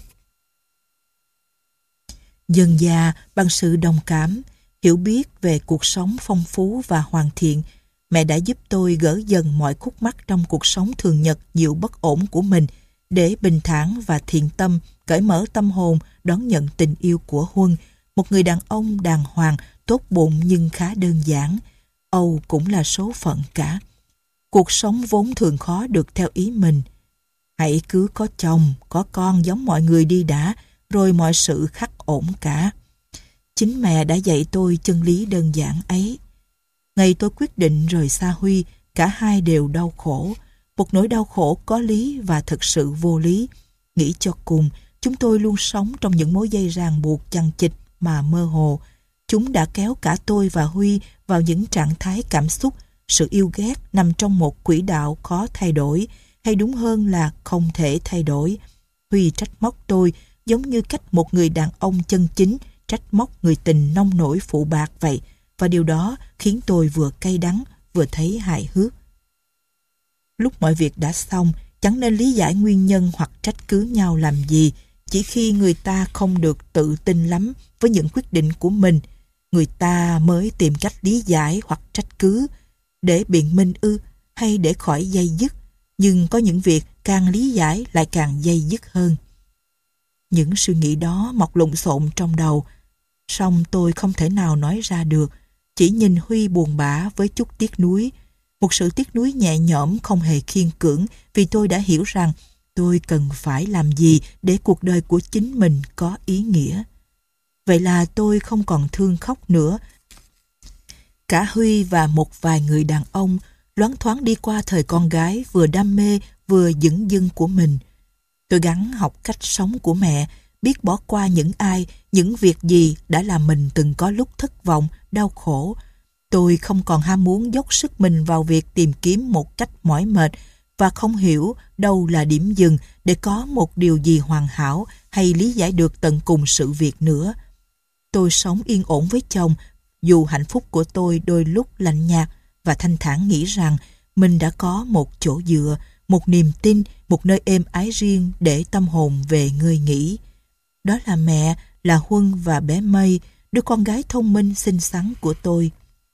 A: Dần dà, bằng sự đồng cảm, hiểu biết về cuộc sống phong phú và hoàn thiện, mẹ đã giúp tôi gỡ dần mọi khúc mắc trong cuộc sống thường nhật nhiều bất ổn của mình, để bình thản và thiện tâm, cởi mở tâm hồn đón nhận tình yêu của Huân, một người đàn ông đàng hoàng, tốt bụng nhưng khá đơn giản. Âu cũng là số phận cả. Cuộc sống vốn thường khó được theo ý mình. Hãy cứ có chồng, có con giống mọi người đi đã, rồi mọi sự khắc ổn cả. Chính mẹ đã dạy tôi chân lý đơn giản ấy. Ngày tôi quyết định rời xa Huy, cả hai đều đau khổ. Một nỗi đau khổ có lý và thực sự vô lý. Nghĩ cho cùng, chúng tôi luôn sống trong những mối dây ràng buộc chằng chịt mà mơ hồ. Chúng đã kéo cả tôi và Huy vào những trạng thái cảm xúc, sự yêu ghét nằm trong một quỹ đạo khó thay đổi, hay đúng hơn là không thể thay đổi. Huy trách móc tôi giống như cách một người đàn ông chân chính trách móc người tình nông nổi phụ bạc vậy, và điều đó khiến tôi vừa cay đắng vừa thấy hài hước. Lúc mọi việc đã xong, chẳng nên lý giải nguyên nhân hoặc trách cứ nhau làm gì. Chỉ khi người ta không được tự tin lắm với những quyết định của mình, người ta mới tìm cách lý giải hoặc trách cứ. Để biện minh ư, hay để khỏi dây dứt. Nhưng có những việc càng lý giải lại càng dây dứt hơn. Những suy nghĩ đó mọc lộn xộn trong đầu, song tôi không thể nào nói ra được, chỉ nhìn Huy buồn bã với chút tiếc nuối. Một sự tiếc nuối nhẹ nhõm không hề khiên cưỡng, vì tôi đã hiểu rằng tôi cần phải làm gì để cuộc đời của chính mình có ý nghĩa. Vậy là tôi không còn thương khóc nữa. Cả Huy và một vài người đàn ông loáng thoáng đi qua thời con gái vừa đam mê vừa dửng dưng của mình. Tôi gắng học cách sống của mẹ, biết bỏ qua những ai, những việc gì đã làm mình từng có lúc thất vọng, đau khổ. Tôi không còn ham muốn dốc sức mình vào việc tìm kiếm một cách mỏi mệt và không hiểu đâu là điểm dừng để có một điều gì hoàn hảo hay lý giải được tận cùng sự việc nữa. Tôi sống yên ổn với chồng, dù hạnh phúc của tôi đôi lúc lạnh nhạt, và thanh thản nghĩ rằng mình đã có một chỗ dựa, một niềm tin, một nơi êm ái riêng để tâm hồn về ngơi nghỉ. Đó là mẹ, là Huân và bé Mây, đứa con gái thông minh xinh xắn của tôi.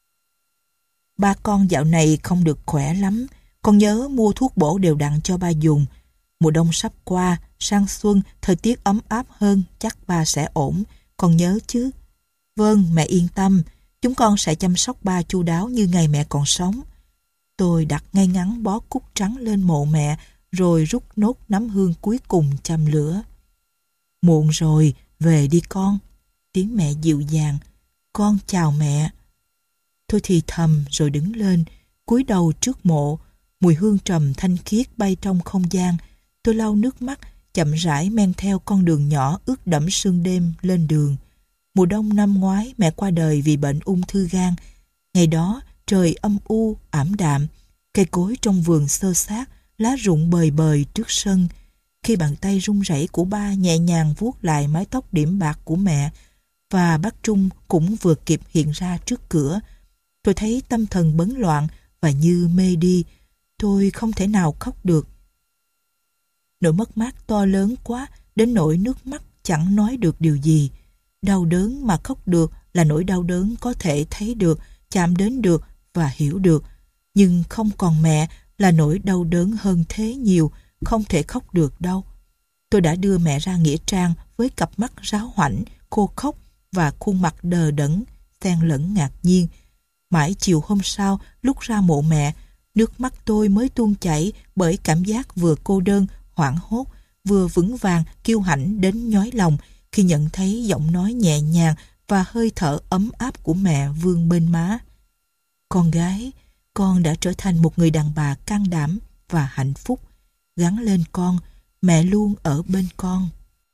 A: Ba con dạo này không được khỏe lắm. Con nhớ mua thuốc bổ đều đặn cho ba dùng. Mùa đông sắp qua, sang xuân, thời tiết ấm áp hơn, chắc ba sẽ ổn. Con nhớ chứ? Vâng, mẹ yên tâm. Chúng con sẽ chăm sóc ba chu đáo như ngày mẹ còn sống. Tôi đặt ngay ngắn bó cúc trắng lên mộ mẹ, rồi rút nốt nắm hương cuối cùng châm lửa. Muộn rồi, về đi con. Tiếng mẹ dịu dàng. Con chào mẹ. Tôi thì thầm rồi đứng lên, cúi đầu trước mộ. Mùi hương trầm thanh khiết bay trong không gian. Tôi lau nước mắt, chậm rãi men theo con đường nhỏ ướt đẫm sương đêm lên đường. Mùa đông năm ngoái mẹ qua đời vì bệnh ung thư gan. Ngày đó trời âm u, ảm đạm. Cây cối trong vườn xơ xác, lá rụng bời bời trước sân. Khi bàn tay run rẩy của ba nhẹ nhàng vuốt lại mái tóc điểm bạc của mẹ, và bác Trung cũng vừa kịp hiện ra trước cửa, tôi thấy tâm thần bấn loạn và như mê đi. Tôi không thể nào khóc được. Nỗi mất mát to lớn quá đến nỗi nước mắt chẳng nói được điều gì. Đau đớn mà khóc được là nỗi đau đớn có thể thấy được, chạm đến được và hiểu được. Nhưng không còn mẹ là nỗi đau đớn hơn thế nhiều, không thể khóc được đâu. Tôi đã đưa mẹ ra nghĩa trang với cặp mắt ráo hoảnh, khô khốc và khuôn mặt đờ đẫn, xen lẫn ngạc nhiên. Mãi chiều hôm sau, lúc ra mộ mẹ, nước mắt tôi mới tuôn chảy bởi cảm giác vừa cô đơn, hoảng hốt, vừa vững vàng, kiêu hãnh đến nhói lòng khi nhận thấy giọng nói nhẹ nhàng và hơi thở ấm áp của mẹ vương bên má. Con gái, con đã trở thành một người đàn bà can đảm và hạnh phúc. Gắng lên con, mẹ luôn ở bên con.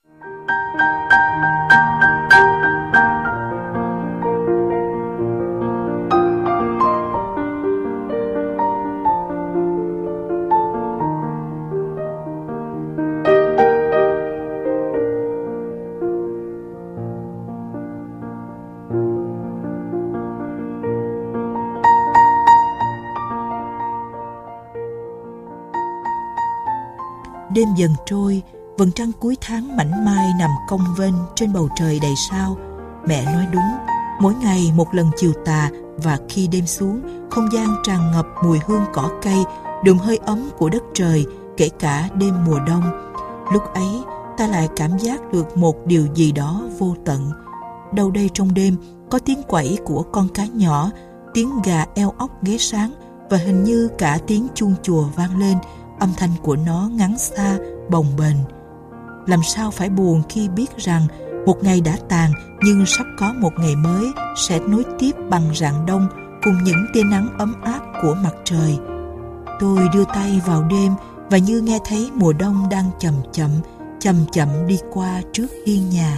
A: Đêm dần trôi, vầng trăng cuối tháng mảnh mai nằm cong vênh trên bầu trời đầy sao. Mẹ nói đúng, mỗi ngày một lần chiều tà, và khi đêm xuống, không gian tràn ngập mùi hương cỏ cây, đượm hơi ấm của đất trời, kể cả đêm mùa đông. Lúc ấy, ta lại cảm giác được một điều gì đó vô tận. Đâu đây trong đêm, có tiếng quẩy của con cá nhỏ, tiếng gà eo ốc ghé sáng, và hình như cả tiếng chuông chùa vang lên. Âm thanh của nó ngắn xa, bồng bềnh. Làm sao phải buồn khi biết rằng một ngày đã tàn, nhưng sắp có một ngày mới sẽ nối tiếp bằng rạng đông cùng những tia nắng ấm áp của mặt trời. Tôi đưa tay vào đêm và như nghe thấy mùa đông đang chậm chậm, chậm chậm đi qua trước hiên nhà.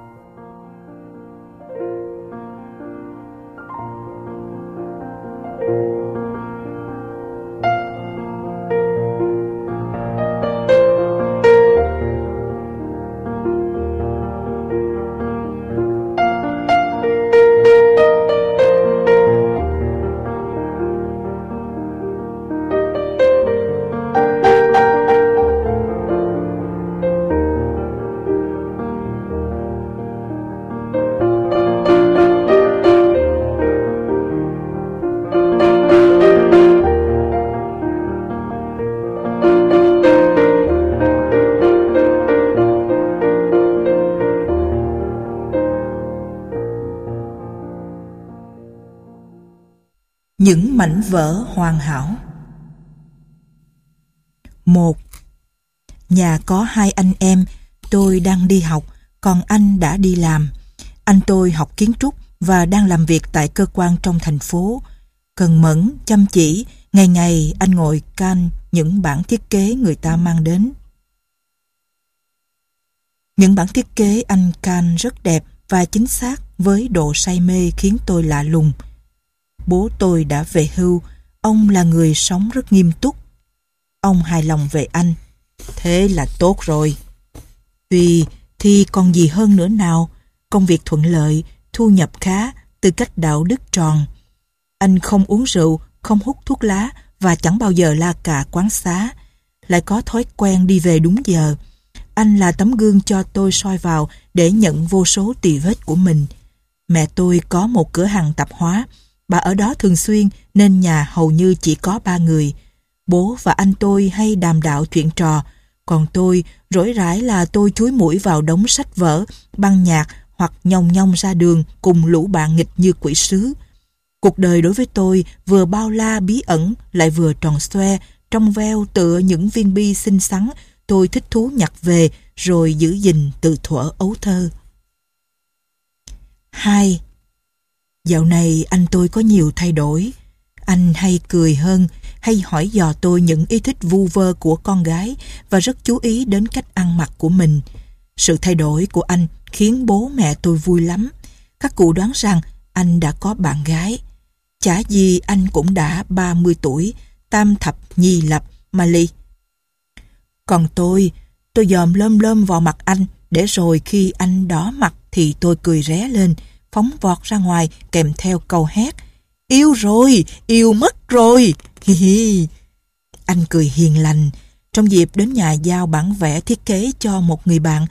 A: Những mảnh vỡ hoàn hảo. Một. Nhà có hai anh em, tôi đang đi học, còn anh đã đi làm. Anh tôi học kiến trúc và đang làm việc tại cơ quan trong thành phố. Cần mẫn, chăm chỉ, ngày ngày anh ngồi can những bản thiết kế người ta mang đến. Những bản thiết kế anh can rất đẹp và chính xác với độ say mê khiến tôi lạ lùng. Bố tôi đã về hưu, ông là người sống rất nghiêm túc. Ông hài lòng về anh. Thế là tốt rồi. Vì thì còn gì hơn nữa nào, công việc thuận lợi, thu nhập khá, tư cách đạo đức tròn. Anh không uống rượu, không hút thuốc lá và chẳng bao giờ la cà quán xá. Lại có thói quen đi về đúng giờ. Anh là tấm gương cho tôi soi vào để nhận vô số tì vết của mình. Mẹ tôi có một cửa hàng tạp hóa. Bà ở đó thường xuyên nên nhà hầu như chỉ có ba người. Bố và anh tôi hay đàm đạo chuyện trò, còn tôi, rỗi rãi là tôi chúi mũi vào đống sách vở, băng nhạc hoặc nhông nhông ra đường cùng lũ bạn nghịch như quỷ sứ. Cuộc đời đối với tôi vừa bao la bí ẩn lại vừa tròn xoe, trong veo tựa những viên bi xinh xắn tôi thích thú nhặt về rồi giữ gìn từ thuở ấu thơ. Hai. Dạo này anh tôi có nhiều thay đổi. Anh hay cười hơn, hay hỏi dò tôi những ý thích vu vơ của con gái và rất chú ý đến cách ăn mặc của mình. Sự thay đổi của anh khiến bố mẹ tôi vui lắm. Các cụ đoán rằng anh đã có bạn gái. Chả gì anh cũng đã ba mươi tuổi, tam thập nhi lập mà lì. Còn tôi, tôi dòm lơm lơm vào mặt anh, để rồi khi anh đỏ mặt thì tôi cười ré lên, phóng vọt ra ngoài kèm theo câu hét: Yêu rồi, yêu mất rồi, hi hi. Anh cười hiền lành. Trong dịp đến nhà giao bản vẽ thiết kế cho một người bạn,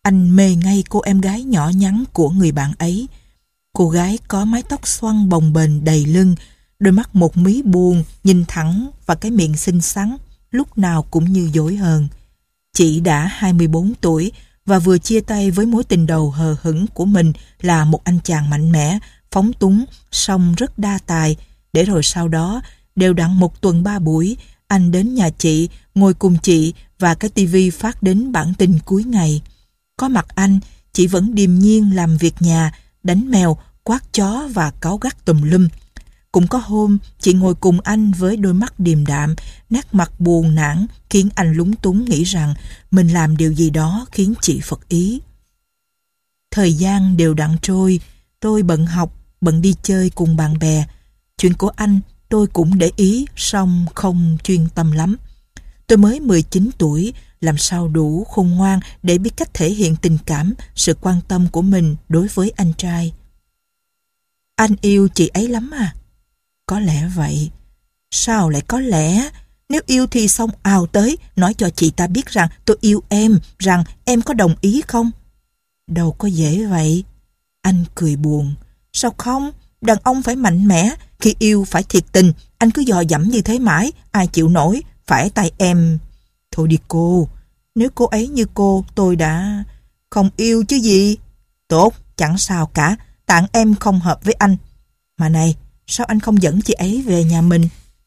A: Anh mê ngay cô em gái nhỏ nhắn của người bạn ấy. Cô gái có mái tóc xoăn bồng bềnh đầy lưng, đôi mắt một mí buồn nhìn thẳng và cái miệng xinh xắn, lúc nào cũng như dối hờn. Chị đã hai mươi bốn tuổi và vừa chia tay với mối tình đầu hờ hững của mình là một anh chàng mạnh mẽ, phóng túng, song rất đa tài. Để rồi sau đó, đều đặn một tuần ba buổi, anh đến nhà chị, ngồi cùng chị và cái tivi phát đến bản tin cuối ngày. Có mặt anh, chị vẫn điềm nhiên làm việc nhà, đánh mèo, quát chó và cáu gắt tùm lum. Cũng có hôm, chị ngồi cùng anh với đôi mắt điềm đạm, nét mặt buồn nản, khiến anh lúng túng nghĩ rằng mình làm điều gì đó khiến chị phật ý. Thời gian đều đặn trôi, tôi bận học, bận đi chơi cùng bạn bè. Chuyện của anh tôi cũng để ý, song không chuyên tâm lắm. Tôi mới mười chín tuổi, làm sao đủ khôn ngoan để biết cách thể hiện tình cảm, sự quan tâm của mình đối với anh trai. Anh yêu chị ấy lắm à? Có lẽ vậy. Sao lại có lẽ? Nếu yêu thì xong ào tới, nói cho chị ta biết rằng tôi yêu em, rằng em có đồng ý không? Đâu có dễ vậy. Anh cười buồn. Sao không? Đàn ông phải mạnh mẽ, khi yêu phải thiệt tình. Anh cứ dò dẫm như thế mãi, ai chịu nổi, phải tay em. Thôi đi cô, nếu cô ấy như cô, tôi đã không yêu chứ gì. Tốt, chẳng sao cả, tặng em không hợp với anh. Mà này, sao anh không dẫn chị ấy về nhà mình?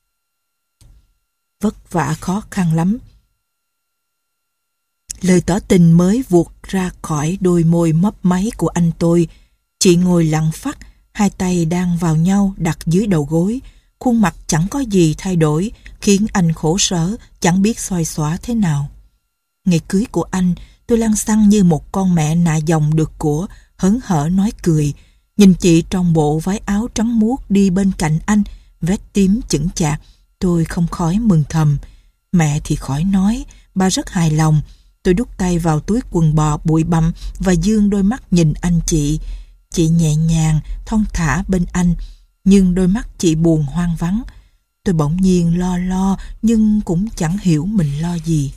A: Vất vả khó khăn lắm. Lời tỏ tình mới vuột ra khỏi đôi môi mấp máy của anh tôi. Chị ngồi lặng phắt, hai tay đang vào nhau đặt dưới đầu gối. Khuôn mặt chẳng có gì thay đổi, khiến anh khổ sở, chẳng biết xoay xóa thế nào. Ngày cưới của anh, tôi lăng xăng như một con mẹ nạ dòng được của, hớn hở nói cười. Nhìn chị trong bộ váy áo trắng muốt đi bên cạnh anh, vết tím chững chạc, tôi không khỏi mừng thầm. Mẹ thì khỏi nói, bà rất hài lòng. Tôi đút tay vào túi quần bò bụi bặm và dương đôi mắt nhìn anh chị. Chị nhẹ nhàng, thon thả bên anh, nhưng đôi mắt chị buồn hoang vắng. Tôi bỗng nhiên lo lo, nhưng cũng chẳng hiểu mình lo gì.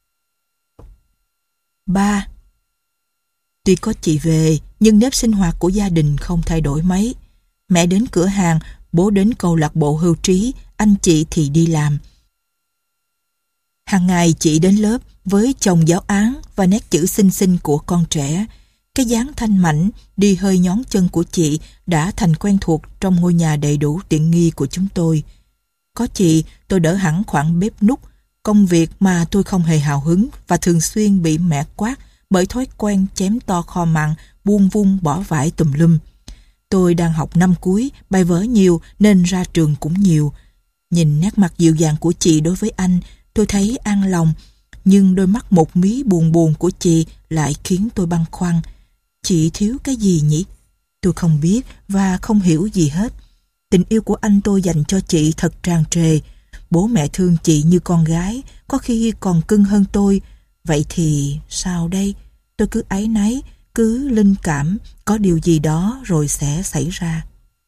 A: Ba. Tuy có chị về, nhưng nếp sinh hoạt của gia đình không thay đổi mấy. Mẹ đến cửa hàng, bố đến câu lạc bộ hưu trí, anh chị thì đi làm. Hàng ngày chị đến lớp với chồng giáo án và nét chữ xinh xinh của con trẻ. Cái dáng thanh mảnh, đi hơi nhón chân của chị đã thành quen thuộc trong ngôi nhà đầy đủ tiện nghi của chúng tôi. Có chị, tôi đỡ hẳn khoảng bếp núc, công việc mà tôi không hề hào hứng và thường xuyên bị mẹ quát bởi thói quen chém to kho mặn, buông vung bỏ vải tùm lum. Tôi đang học năm cuối, bài vở nhiều nên ra trường cũng nhiều. Nhìn nét mặt dịu dàng của chị đối với anh, tôi thấy an lòng, nhưng đôi mắt một mí buồn buồn của chị lại khiến tôi băn khoăn. Chị thiếu cái gì nhỉ? Tôi không biết và không hiểu gì hết. Tình yêu của anh tôi dành cho chị thật tràn trề. Bố mẹ thương chị như con gái, có khi còn cưng hơn tôi. Vậy thì sao đây? Tôi cứ áy náy, cứ linh cảm có điều gì đó rồi sẽ xảy ra.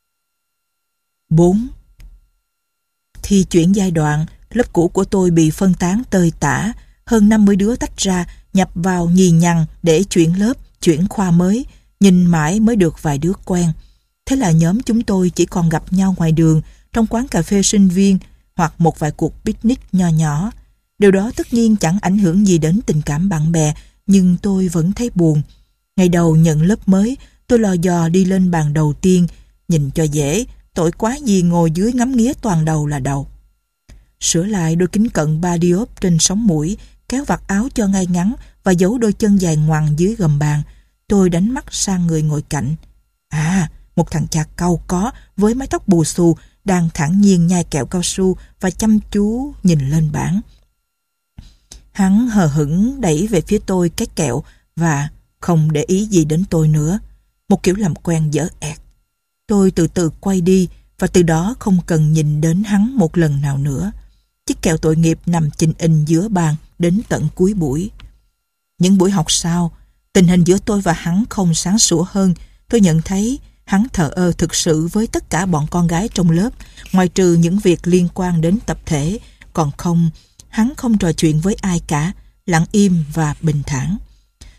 A: Bốn. Thì chuyển giai đoạn, lớp cũ của tôi bị phân tán tơi tả, hơn năm mươi đứa tách ra, nhập vào nhì nhằng để chuyển lớp, chuyển khoa mới, nhìn mãi mới được vài đứa quen. Thế là nhóm chúng tôi chỉ còn gặp nhau ngoài đường, trong quán cà phê sinh viên, hoặc một vài cuộc picnic nho nhỏ. Điều đó tất nhiên chẳng ảnh hưởng gì đến tình cảm bạn bè, nhưng tôi vẫn thấy buồn. Ngày đầu nhận lớp mới, tôi lò dò đi lên bàn đầu tiên, nhìn cho dễ, tội quá gì ngồi dưới ngắm nghía toàn đầu là đầu. Sửa lại đôi kính cận ba diop trên sống mũi, kéo vạt áo cho ngay ngắn và giấu đôi chân dài ngoằng dưới gầm bàn. Tôi đánh mắt sang người ngồi cạnh. À, một thằng cha cau có với mái tóc bù xù đang thản nhiên nhai kẹo cao su và chăm chú nhìn lên bảng. Hắn hờ hững đẩy về phía tôi cái kẹo và không để ý gì đến tôi nữa. Một kiểu làm quen dở ẹt. Tôi từ từ quay đi và từ đó không cần nhìn đến hắn một lần nào nữa. Chiếc kẹo tội nghiệp nằm chình ình giữa bàn đến tận cuối buổi. Những buổi học sau, tình hình giữa tôi và hắn không sáng sủa hơn. Tôi nhận thấy hắn thờ ơ thực sự với tất cả bọn con gái trong lớp, ngoại trừ những việc liên quan đến tập thể. Còn không, hắn không trò chuyện với ai cả, lặng im và bình thản.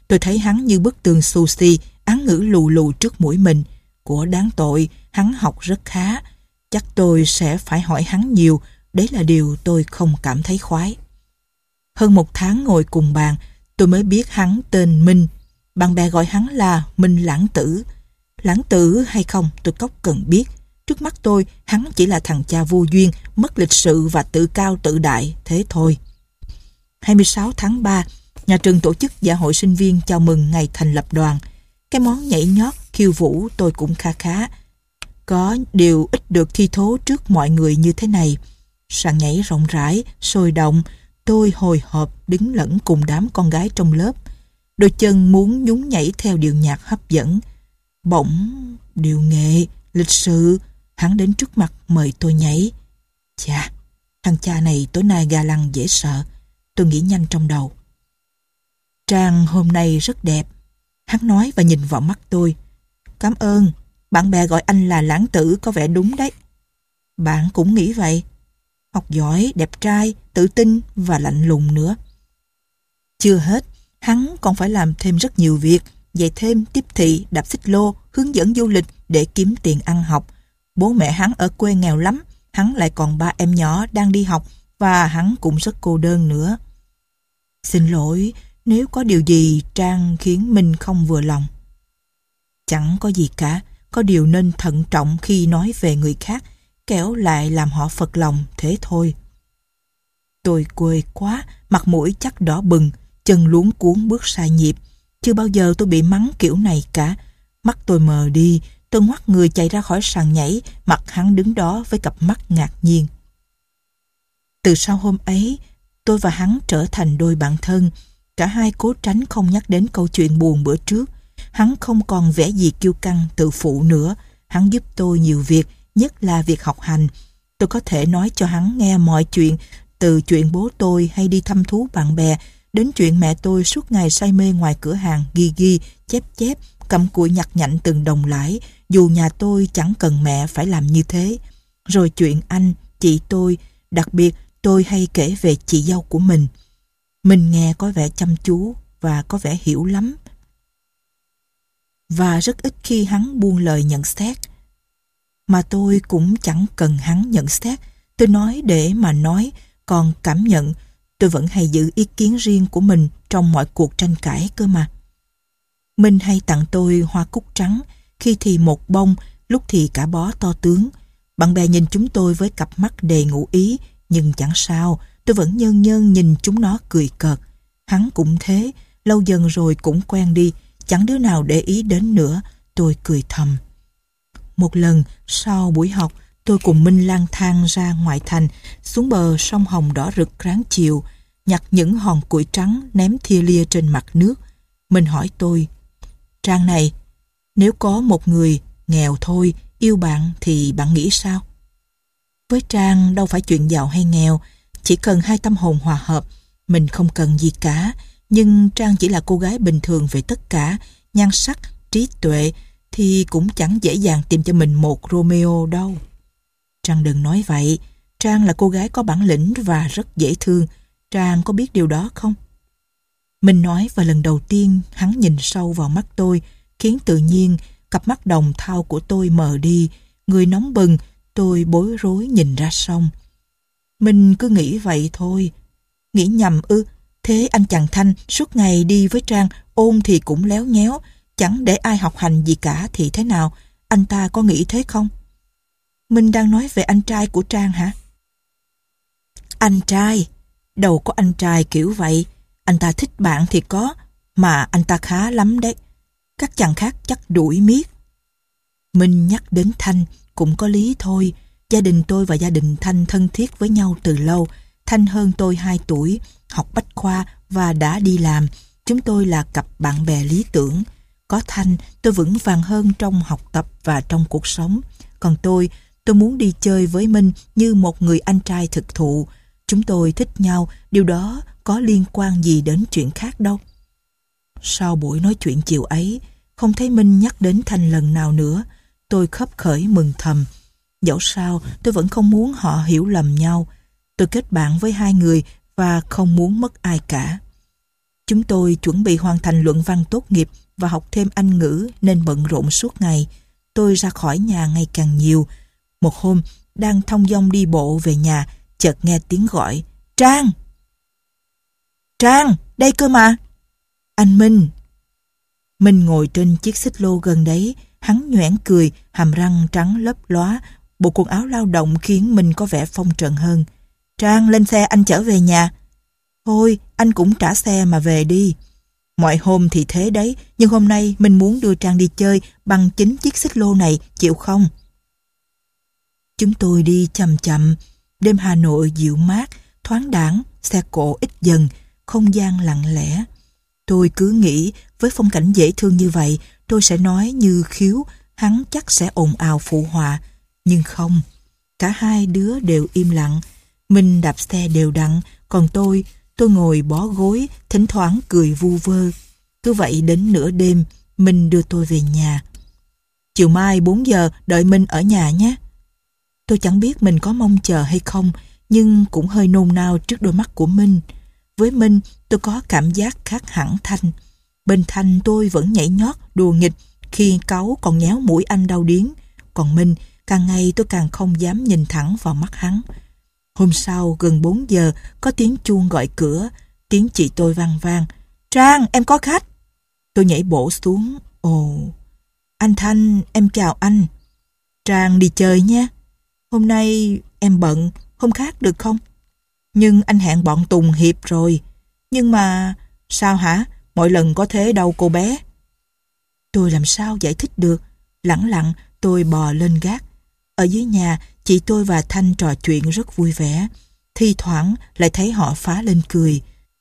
A: Tôi thấy hắn như bức tường xù xì, án ngữ lù lù trước mũi mình. Của đáng tội, hắn học rất khá. Chắc tôi sẽ phải hỏi hắn nhiều, đấy là điều tôi không cảm thấy khoái. Hơn một tháng ngồi cùng bàn, tôi mới biết hắn tên Minh. Bạn bè gọi hắn là Minh Lãng Tử. Lãng tử hay không tôi cóc cần biết. Trước mắt tôi, hắn chỉ là thằng cha vô duyên, mất lịch sự và tự cao tự đại, thế thôi. hai mươi sáu tháng ba, nhà trường tổ chức dạ hội sinh viên chào mừng ngày thành lập đoàn. Cái món nhảy nhót, khiêu vũ tôi cũng kha khá. Có điều ít được thi thố trước mọi người như thế này. Sàn nhảy rộng rãi, sôi động, tôi hồi hộp đứng lẫn cùng đám con gái trong lớp. Đôi chân muốn nhún nhảy theo điệu nhạc hấp dẫn. Bỗng, điệu nghệ, lịch sự, hắn đến trước mặt mời tôi nhảy. Chà, thằng cha này tối nay ga lăng dễ sợ. Tôi nghĩ nhanh trong đầu. Trang hôm nay rất đẹp. Hắn nói và nhìn vào mắt tôi. Cảm ơn, bạn bè gọi anh là Lãng Tử có vẻ đúng đấy. Bạn cũng nghĩ vậy. Học giỏi, đẹp trai, tự tin và lạnh lùng nữa. Chưa hết, hắn còn phải làm thêm rất nhiều việc, dạy thêm, tiếp thị, đạp xích lô, hướng dẫn du lịch để kiếm tiền ăn học. Bố mẹ hắn ở quê nghèo lắm, hắn lại còn ba em nhỏ đang đi học và hắn cũng rất cô đơn nữa. Xin lỗi, nếu có điều gì Trang khiến mình không vừa lòng. Chẳng có gì cả, có điều nên thận trọng khi nói về người khác, kẻo lại làm họ phật lòng, thế thôi. Tôi quê quá, mặt mũi chắc đỏ bừng, chân luống cuống bước sai nhịp. Chưa bao giờ tôi bị mắng kiểu này cả. Mắt tôi mờ đi, tôi ngoắt người chạy ra khỏi sàn nhảy, mặt hắn đứng đó với cặp mắt ngạc nhiên. Từ sau hôm ấy, tôi và hắn trở thành đôi bạn thân. Cả hai cố tránh không nhắc đến câu chuyện buồn bữa trước. Hắn không còn vẻ gì kiêu căng, tự phụ nữa. Hắn giúp tôi nhiều việc, nhất là việc học hành. Tôi có thể nói cho hắn nghe mọi chuyện, từ chuyện bố tôi hay đi thăm thú bạn bè, đến chuyện mẹ tôi suốt ngày say mê ngoài cửa hàng ghi ghi, chép chép, cầm cụi nhặt nhạnh từng đồng lãi, dù nhà tôi chẳng cần mẹ phải làm như thế. Rồi chuyện anh, chị tôi, đặc biệt tôi hay kể về chị dâu của mình. Mình nghe có vẻ chăm chú và có vẻ hiểu lắm. Và rất ít khi hắn buông lời nhận xét. Mà tôi cũng chẳng cần hắn nhận xét. Tôi nói để mà nói, còn cảm nhận, tôi vẫn hay giữ ý kiến riêng của mình trong mọi cuộc tranh cãi cơ mà. Minh hay tặng tôi hoa cúc trắng, khi thì một bông, lúc thì cả bó to tướng. Bạn bè nhìn chúng tôi với cặp mắt đầy ngụ ý, nhưng chẳng sao, tôi vẫn nhơn nhơn nhìn chúng nó cười cợt. Hắn cũng thế, lâu dần rồi cũng quen đi, chẳng đứa nào để ý đến nữa, tôi cười thầm. Một lần, sau buổi học, tôi cùng Minh lang thang ra ngoại thành, xuống bờ sông Hồng đỏ rực ráng chiều, nhặt những hòn củi trắng ném thia lia trên mặt nước. Minh hỏi tôi, Trang này, nếu có một người nghèo thôi yêu bạn thì bạn nghĩ sao? Với Trang đâu phải chuyện giàu hay nghèo, chỉ cần hai tâm hồn hòa hợp. Mình không cần gì cả, nhưng Trang chỉ là cô gái bình thường về tất cả, nhan sắc, trí tuệ, thì cũng chẳng dễ dàng tìm cho mình một Romeo đâu. Trang đừng nói vậy, Trang là cô gái có bản lĩnh và rất dễ thương. Trang có biết điều đó không? Mình nói và lần đầu tiên hắn nhìn sâu vào mắt tôi, khiến tự nhiên cặp mắt đồng thau của tôi mờ đi, người nóng bừng, tôi bối rối nhìn ra sông. Mình cứ nghĩ vậy thôi. Nghĩ nhầm ư? Thế anh chàng Thanh suốt ngày đi với Trang, ôn thì cũng léo nhéo, chẳng để ai học hành gì cả thì thế nào? Anh ta có nghĩ thế không? Mình đang nói về anh trai của Trang hả? Anh trai? Đâu có anh trai kiểu vậy. Anh ta thích bạn thì có, mà anh ta khá lắm đấy. Các chàng khác chắc đuổi miết. Mình nhắc đến Thanh cũng có lý thôi. Gia đình tôi và gia đình Thanh thân thiết với nhau từ lâu. Thanh hơn tôi hai tuổi, học bách khoa và đã đi làm. Chúng tôi là cặp bạn bè lý tưởng. Có Thanh, tôi vững vàng hơn trong học tập và trong cuộc sống. Còn tôi, tôi muốn đi chơi với Minh như một người anh trai thực thụ. Chúng tôi thích nhau, điều đó có liên quan gì đến chuyện khác đâu. Sau buổi nói chuyện chiều ấy, không thấy Minh nhắc đến Thanh lần nào nữa. Tôi khấp khởi mừng thầm. Dẫu sao, tôi vẫn không muốn họ hiểu lầm nhau. Tôi kết bạn với hai người và không muốn mất ai cả. Chúng tôi chuẩn bị hoàn thành luận văn tốt nghiệp và học thêm Anh ngữ nên bận rộn suốt ngày. Tôi ra khỏi nhà ngày càng nhiều. Một hôm, đang thong dong đi bộ về nhà, chợt nghe tiếng gọi. Trang! Trang! Đây cơ mà! Anh Minh! Minh ngồi trên chiếc xích lô gần đấy. Hắn nhoẻn cười, hàm răng trắng lấp lóa. Bộ quần áo lao động khiến Minh có vẻ phong trần hơn. Trang, lên xe anh chở về nhà. Thôi, anh cũng trả xe mà về đi. Mọi hôm thì thế đấy, nhưng hôm nay mình muốn đưa Trang đi chơi bằng chính chiếc xích lô này, chịu không? Chúng tôi đi chậm chậm. Đêm Hà Nội dịu mát, thoáng đãng, xe cộ ít dần, không gian lặng lẽ. Tôi cứ nghĩ với phong cảnh dễ thương như vậy, tôi sẽ nói như Khiếu, hắn chắc sẽ ồn ào phụ họa. Nhưng không, cả hai đứa đều im lặng. Mình đạp xe đều đặn, còn tôi, tôi ngồi bó gối, thỉnh thoảng cười vu vơ. Cứ vậy đến nửa đêm, Minh đưa tôi về nhà. Chiều mai bốn giờ đợi Minh ở nhà nhé. Tôi chẳng biết mình có mong chờ hay không, nhưng cũng hơi nôn nao trước đôi mắt của Minh. Với Minh, tôi có cảm giác khác hẳn Thanh. Bên Thanh tôi vẫn nhảy nhót, đùa nghịch, khi cáu còn nhéo mũi anh đau điếng. Còn Minh, càng ngày tôi càng không dám nhìn thẳng vào mắt hắn. Hôm sau, gần bốn giờ, có tiếng chuông gọi cửa, tiếng chị tôi vang vang. Trang, em có khách. Tôi nhảy bổ xuống. Ồ, anh Thanh, em chào anh. Trang đi chơi nha. Hôm nay em bận, không khác được không? Nhưng anh hẹn bọn Tùng Hiệp rồi. Nhưng mà... Sao hả? Mỗi lần có thế đâu cô bé. Tôi làm sao giải thích được. Lẳng lặng tôi bò lên gác. Ở dưới nhà, chị tôi và Thanh trò chuyện rất vui vẻ. Thi thoảng lại thấy họ phá lên cười.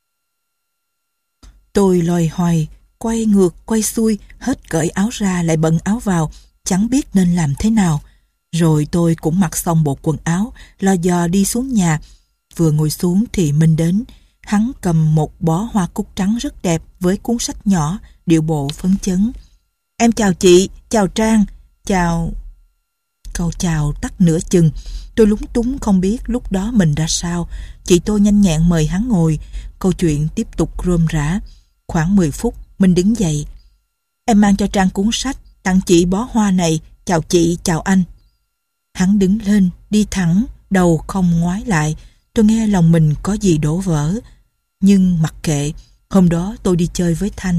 A: Tôi loay hoay, quay ngược, quay xuôi, hết cởi áo ra lại bận áo vào, chẳng biết nên làm thế nào. Rồi tôi cũng mặc xong bộ quần áo, lo dò đi xuống nhà. Vừa ngồi xuống thì Minh đến. Hắn cầm một bó hoa cúc trắng rất đẹp với cuốn sách nhỏ, điệu bộ phấn chấn. Em chào chị, chào Trang, chào... Câu chào tắt nửa chừng. Tôi lúng túng không biết lúc đó mình ra sao. Chị tôi nhanh nhẹn mời hắn ngồi. Câu chuyện tiếp tục rôm rả. Khoảng mười phút, mình đứng dậy. Em mang cho Trang cuốn sách, tặng chị bó hoa này, chào chị, chào anh. Hắn đứng lên, đi thẳng, đầu không ngoái lại. Tôi nghe lòng mình có gì đổ vỡ. Nhưng mặc kệ, hôm đó tôi đi chơi với Thanh.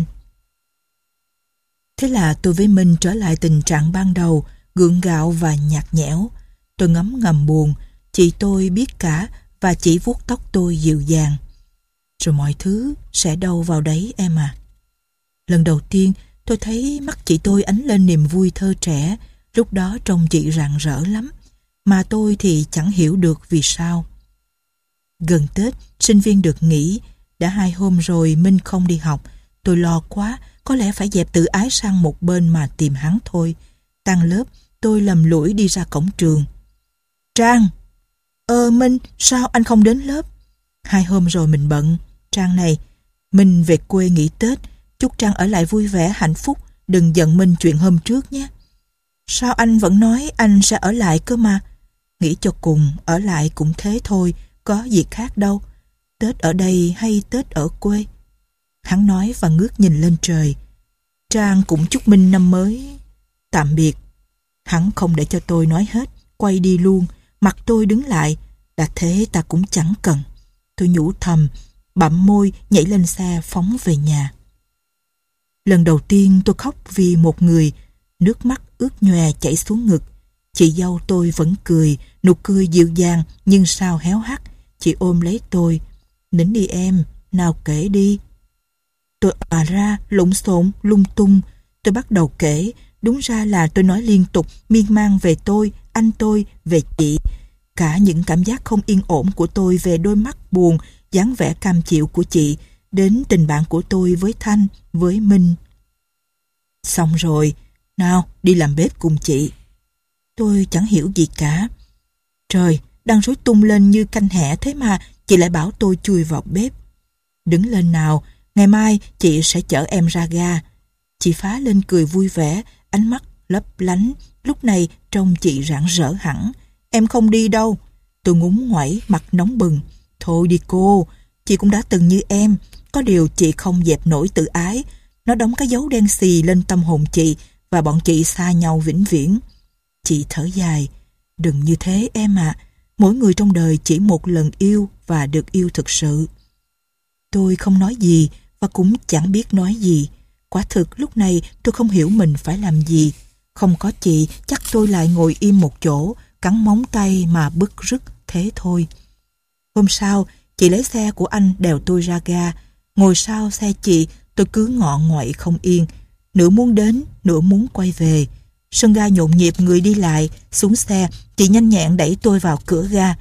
A: Thế là tôi với Minh trở lại tình trạng ban đầu, gượng gạo và nhạt nhẽo. Tôi ngấm ngầm buồn, chị tôi biết cả và chỉ vuốt tóc tôi dịu dàng. Rồi mọi thứ sẽ đâu vào đấy em à. Lần đầu tiên tôi thấy mắt chị tôi ánh lên niềm vui thơ trẻ, lúc đó trông chị rạng rỡ lắm, mà tôi thì chẳng hiểu được vì sao. Gần Tết, sinh viên được nghỉ, đã hai hôm rồi Minh không đi học. Tôi lo quá, có lẽ phải dẹp tự ái sang một bên mà tìm hắn thôi. Tan lớp, tôi lầm lũi đi ra cổng trường. Trang! Ơ Minh, sao anh không đến lớp? Hai hôm rồi mình bận. Trang này, Minh về quê nghỉ Tết, chúc Trang ở lại vui vẻ hạnh phúc, đừng giận Minh chuyện hôm trước nhé. Sao anh vẫn nói anh sẽ ở lại cơ mà? Nghĩ cho cùng, ở lại cũng thế thôi, có gì khác đâu. Tết ở đây hay Tết ở quê? Hắn nói và ngước nhìn lên trời. Trang cũng chúc Minh năm mới. Tạm biệt. Hắn không để cho tôi nói hết, quay đi luôn. Mặt tôi đứng lại. Đã thế ta cũng chẳng cần. Tôi nhủ thầm, bặm môi nhảy lên xe phóng về nhà. Lần đầu tiên tôi khóc vì một người. Nước mắt ướt nhòe chảy xuống ngực. Chị dâu tôi vẫn cười, nụ cười dịu dàng nhưng sao héo hắt. Chị ôm lấy tôi. Nín đi em, nào kể đi. Tôi òa ra, lộn xộn, lung tung. Tôi bắt đầu kể. Đúng ra là tôi nói liên tục, miên man về tôi, anh tôi, về chị. Cả những cảm giác không yên ổn của tôi về đôi mắt buồn, dáng vẻ cam chịu của chị, đến tình bạn của tôi với Thanh, với Minh. Xong rồi, nào đi làm bếp cùng chị. Tôi chẳng hiểu gì cả. Trời, đang rối tung lên như canh hẹ thế mà chị lại bảo tôi chui vào bếp. Đứng lên nào, ngày mai chị sẽ chở em ra ga. Chị phá lên cười vui vẻ, ánh mắt lấp lánh, lúc này trông chị rạng rỡ hẳn. Em không đi đâu. Tôi ngúng ngoẩy, mặt nóng bừng. Thôi đi cô, chị cũng đã từng như em, Có điều chị không dẹp nổi tự ái. Nó đóng cái dấu đen xì lên tâm hồn chị và bọn chị xa nhau vĩnh viễn. Chị thở dài. Đừng như thế em ạ. Mỗi người trong đời chỉ một lần yêu và được yêu thực sự. Tôi không nói gì và cũng chẳng biết nói gì. Quả thực lúc này tôi không hiểu mình phải làm gì. Không có chị, chắc tôi lại ngồi im một chỗ, cắn móng tay mà bứt rứt thế thôi. Hôm sau, chị lấy xe của anh đèo tôi ra ga. Ngồi sau xe chị, tôi cứ ngọ nguậy không yên. Nửa muốn đến, nửa muốn quay về. Sân ga nhộn nhịp người đi lại. Xuống xe, chị nhanh nhẹn đẩy tôi vào cửa ga.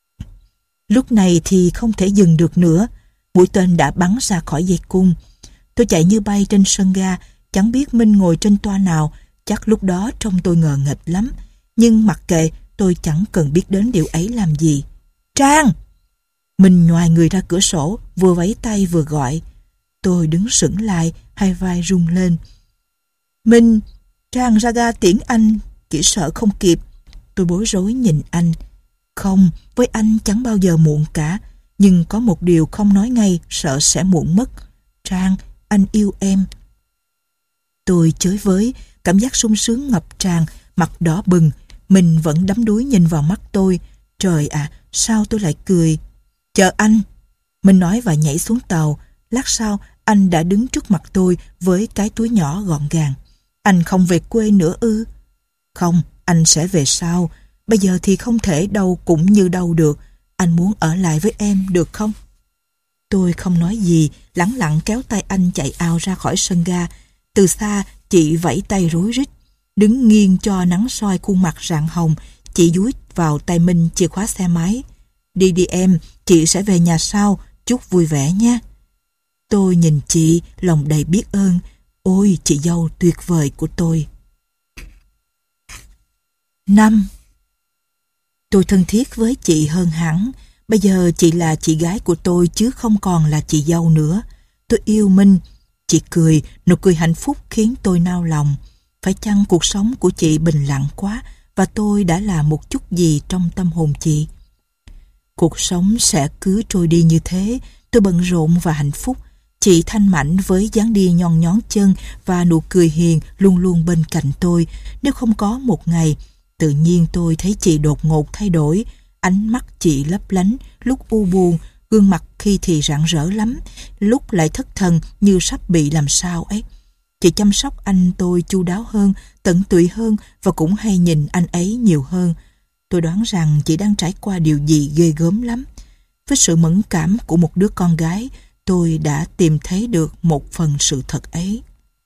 A: Lúc này thì không thể dừng được nữa. Mũi tên đã bắn ra khỏi dây cung. Tôi chạy như bay trên sân ga. Chẳng biết Minh ngồi trên toa nào. Chắc lúc đó trông tôi ngờ nghệch lắm. Nhưng mặc kệ, tôi chẳng cần biết đến điều ấy làm gì. Trang! Minh nhoài người ra cửa sổ, vừa vẫy tay vừa gọi. Tôi đứng sững lại, hai vai rung lên. Minh, Trang ra ga tiễn anh, chỉ sợ không kịp. Tôi bối rối nhìn anh. Không, với anh chẳng bao giờ muộn cả. Nhưng có một điều không nói ngay, sợ sẽ muộn mất. Trang, anh yêu em. Tôi chới với, cảm giác sung sướng ngập tràn, mặt đỏ bừng. Mình vẫn đắm đuối nhìn vào mắt tôi. Trời ạ, sao tôi lại cười. Chờ anh. Mình nói và nhảy xuống tàu. Lát sau, anh đã đứng trước mặt tôi với cái túi nhỏ gọn gàng. Anh không về quê nữa ư? Không, anh sẽ về sau. Bây giờ thì không thể đâu cũng như đâu được. Anh muốn ở lại với em được không? Tôi không nói gì, lẳng lặng kéo tay anh chạy ào ra khỏi sân ga. Từ xa, chị vẫy tay rối rít. Đứng nghiêng cho nắng soi khuôn mặt rạng hồng, chị dúi vào tay Minh chìa khóa xe máy. Đi đi em, chị sẽ về nhà sau, chúc vui vẻ nha. Tôi nhìn chị, lòng đầy biết ơn. Ôi, chị dâu tuyệt vời của tôi. Năm. Tôi thân thiết với chị hơn hẳn. Bây giờ chị là chị gái của tôi chứ không còn là chị dâu nữa. Tôi yêu Minh. Chị cười, nụ cười hạnh phúc khiến tôi nao lòng. Phải chăng cuộc sống của chị bình lặng quá và tôi đã làm một chút gì trong tâm hồn chị? Cuộc sống sẽ cứ trôi đi như thế. Tôi bận rộn và hạnh phúc. Chị thanh mảnh với dáng đi nhon nhón chân và nụ cười hiền luôn luôn bên cạnh tôi. Nếu không có một ngày, tự nhiên tôi thấy chị đột ngột thay đổi. Ánh mắt chị lấp lánh, lúc u buồn, gương mặt khi thì rạng rỡ lắm, lúc lại thất thần như sắp bị làm sao ấy. Chị chăm sóc anh tôi chu đáo hơn, tận tụy hơn và cũng hay nhìn anh ấy nhiều hơn. Tôi đoán rằng chị đang trải qua điều gì ghê gớm lắm. Với sự mẫn cảm của một đứa con gái, tôi đã tìm thấy được một phần sự thật ấy.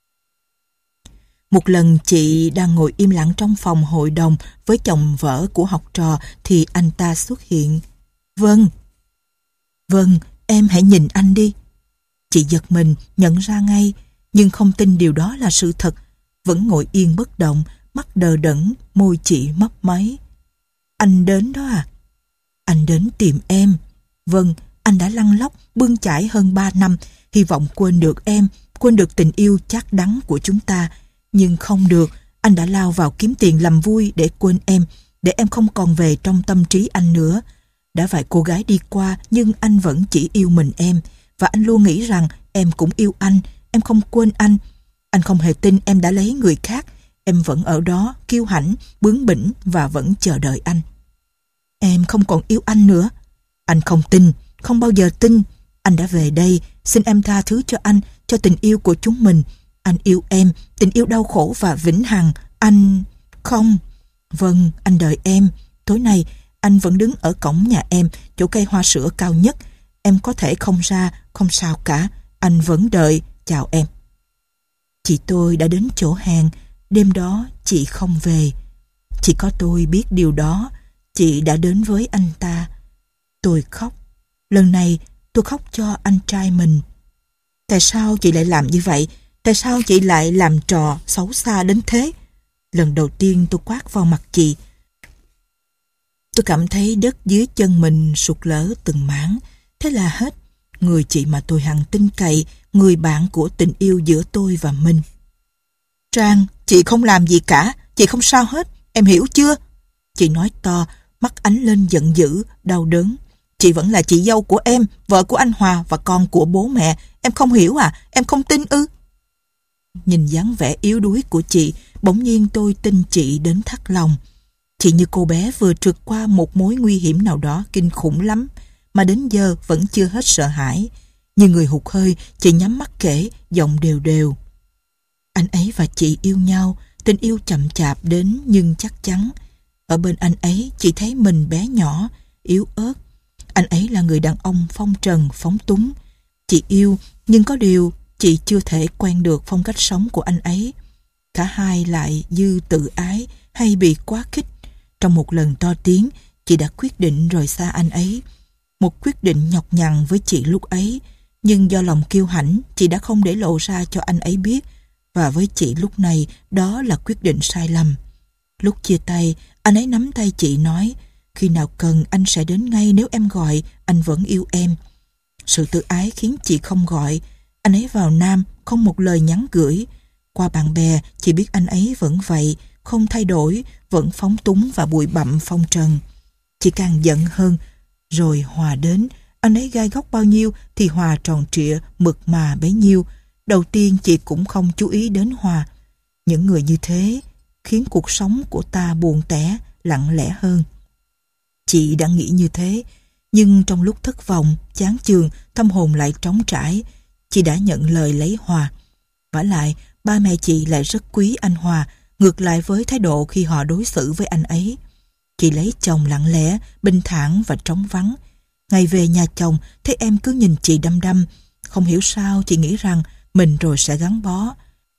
A: Một lần chị đang ngồi im lặng trong phòng hội đồng với chồng vợ của học trò thì anh ta xuất hiện. Vâng. Vâng, em hãy nhìn anh đi. Chị giật mình, nhận ra ngay, nhưng không tin điều đó là sự thật. Vẫn ngồi yên bất động, mắt đờ đẫn, môi chị mấp máy. Anh đến đó à? Anh đến tìm em. Vâng, anh đã lăn lóc, bươn chải hơn ba năm, hy vọng quên được em, quên được tình yêu chát đắng của chúng ta. Nhưng không được, anh đã lao vào kiếm tiền làm vui để quên em, để em không còn về trong tâm trí anh nữa. Đã vài cô gái đi qua nhưng anh vẫn chỉ yêu mình em, và anh luôn nghĩ rằng em cũng yêu anh, em không quên anh. Anh không hề tin em đã lấy người khác, em vẫn ở đó, kiêu hãnh, bướng bỉnh và vẫn chờ đợi anh. Em không còn yêu anh nữa. Anh không tin, không bao giờ tin. Anh đã về đây, xin em tha thứ cho anh, cho tình yêu của chúng mình. Anh yêu em, tình yêu đau khổ và vĩnh hằng. Anh... Không. Vâng, anh đợi em. Tối nay, anh vẫn đứng ở cổng nhà em, chỗ cây hoa sữa cao nhất. Em có thể không ra, không sao cả. Anh vẫn đợi. Chào em. Chị tôi đã đến chỗ hẹn. Đêm đó, chị không về. Chỉ có tôi biết điều đó. Chị đã đến với anh ta. Tôi khóc. Lần này, tôi khóc cho anh trai mình. Tại sao chị lại làm như vậy? Tại sao chị lại làm trò xấu xa đến thế? Lần đầu tiên tôi quát vào mặt chị. Tôi cảm thấy đất dưới chân mình sụt lở từng mảng. Thế là hết. Người chị mà tôi hằng tin cậy, người bạn của tình yêu giữa tôi và Minh. Trang, chị không làm gì cả. Chị không sao hết. Em hiểu chưa? Chị nói to, mắt ánh lên giận dữ, đau đớn. Chị vẫn là chị dâu của em, vợ của anh Hòa và con của bố mẹ. Em không hiểu à? Em không tin ư? Nhìn dáng vẻ yếu đuối của chị, bỗng nhiên tôi tin chị đến thắt lòng. Chị như cô bé vừa trượt qua một mối nguy hiểm nào đó kinh khủng lắm, mà đến giờ vẫn chưa hết sợ hãi. Như người hụt hơi, chị nhắm mắt kể, giọng đều đều. Anh ấy và chị yêu nhau, tình yêu chậm chạp đến nhưng chắc chắn. Ở bên anh ấy, chị thấy mình bé nhỏ, yếu ớt. Anh ấy là người đàn ông phong trần, phóng túng. Chị yêu, nhưng có điều chị chưa thể quen được phong cách sống của anh ấy. Cả hai lại dư tự ái hay bị quá khích. Trong một lần to tiếng, chị đã quyết định rời xa anh ấy. Một quyết định nhọc nhằn với chị lúc ấy, nhưng do lòng kiêu hãnh, chị đã không để lộ ra cho anh ấy biết. Và với chị lúc này, đó là quyết định sai lầm. Lúc chia tay, anh ấy nắm tay chị nói, khi nào cần anh sẽ đến ngay, nếu em gọi, anh vẫn yêu em. Sự tự ái khiến chị không gọi. Anh ấy vào Nam, không một lời nhắn gửi. Qua bạn bè, chị biết anh ấy vẫn vậy, không thay đổi, vẫn phóng túng và bụi bặm phong trần. Chị càng giận hơn. Rồi Hòa đến, anh ấy gai góc bao nhiêu thì Hòa tròn trịa, mực mà bấy nhiêu. Đầu tiên chị cũng không chú ý đến Hòa. Những người như thế khiến cuộc sống của ta buồn tẻ, lặng lẽ hơn. Chị đã nghĩ như thế, nhưng trong lúc thất vọng, chán chường, tâm hồn lại trống trải, chị đã nhận lời lấy Hòa. Vả lại, ba mẹ chị lại rất quý anh Hòa, ngược lại với thái độ khi họ đối xử với anh ấy. Chị lấy chồng lặng lẽ, bình thản và trống vắng. Ngày về nhà chồng, thấy em cứ nhìn chị đăm đăm. Không hiểu sao chị nghĩ rằng mình rồi sẽ gắn bó.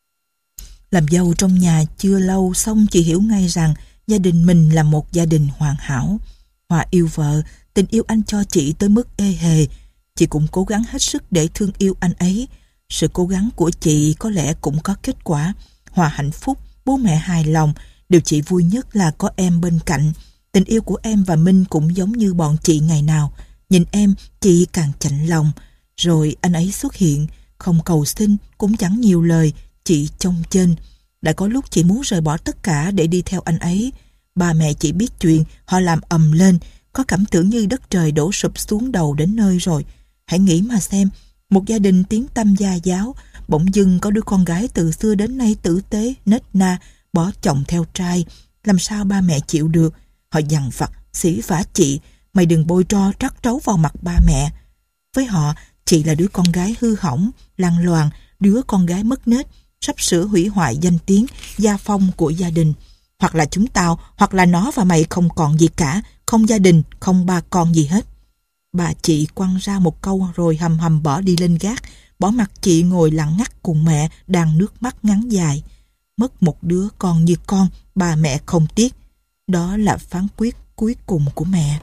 A: Làm dâu trong nhà chưa lâu xong chị hiểu ngay rằng gia đình mình là một gia đình hoàn hảo. Hòa yêu vợ, tình yêu anh cho chị tới mức ê hề. Chị cũng cố gắng hết sức để thương yêu anh ấy. Sự cố gắng của chị có lẽ cũng có kết quả. Hòa hạnh phúc, bố mẹ hài lòng. Điều chị vui nhất là có em bên cạnh. Tình yêu của em và Minh cũng giống như bọn chị ngày nào. Nhìn em, chị càng chạnh lòng. Rồi anh ấy xuất hiện, không cầu xin, cũng chẳng nhiều lời, chị trông chênh. Đã có lúc chị muốn rời bỏ tất cả để đi theo anh ấy. Ba mẹ chị biết chuyện, họ làm ầm lên, có cảm tưởng như đất trời đổ sụp xuống đầu đến nơi rồi. Hãy nghĩ mà xem, một gia đình tiếng tăm gia giáo, bỗng dưng có đứa con gái từ xưa đến nay tử tế, nết na, bỏ chồng theo trai. Làm sao ba mẹ chịu được? Họ dằn vặt, xỉ vả chị, mày đừng bôi tro trắc trấu vào mặt ba mẹ. Với họ, chị là đứa con gái hư hỏng, lăng loàn, đứa con gái mất nết, sắp sửa hủy hoại danh tiếng, gia phong của gia đình. Hoặc là chúng tao, hoặc là nó và mày không còn gì cả, không gia đình, không ba con gì hết. Bà chị quăng ra một câu rồi hầm hầm bỏ đi lên gác, bỏ mặc chị ngồi lặng ngắt cùng mẹ đang nước mắt ngắn dài. Mất một đứa con như con, bà mẹ không tiếc. Đó là phán quyết cuối cùng của mẹ.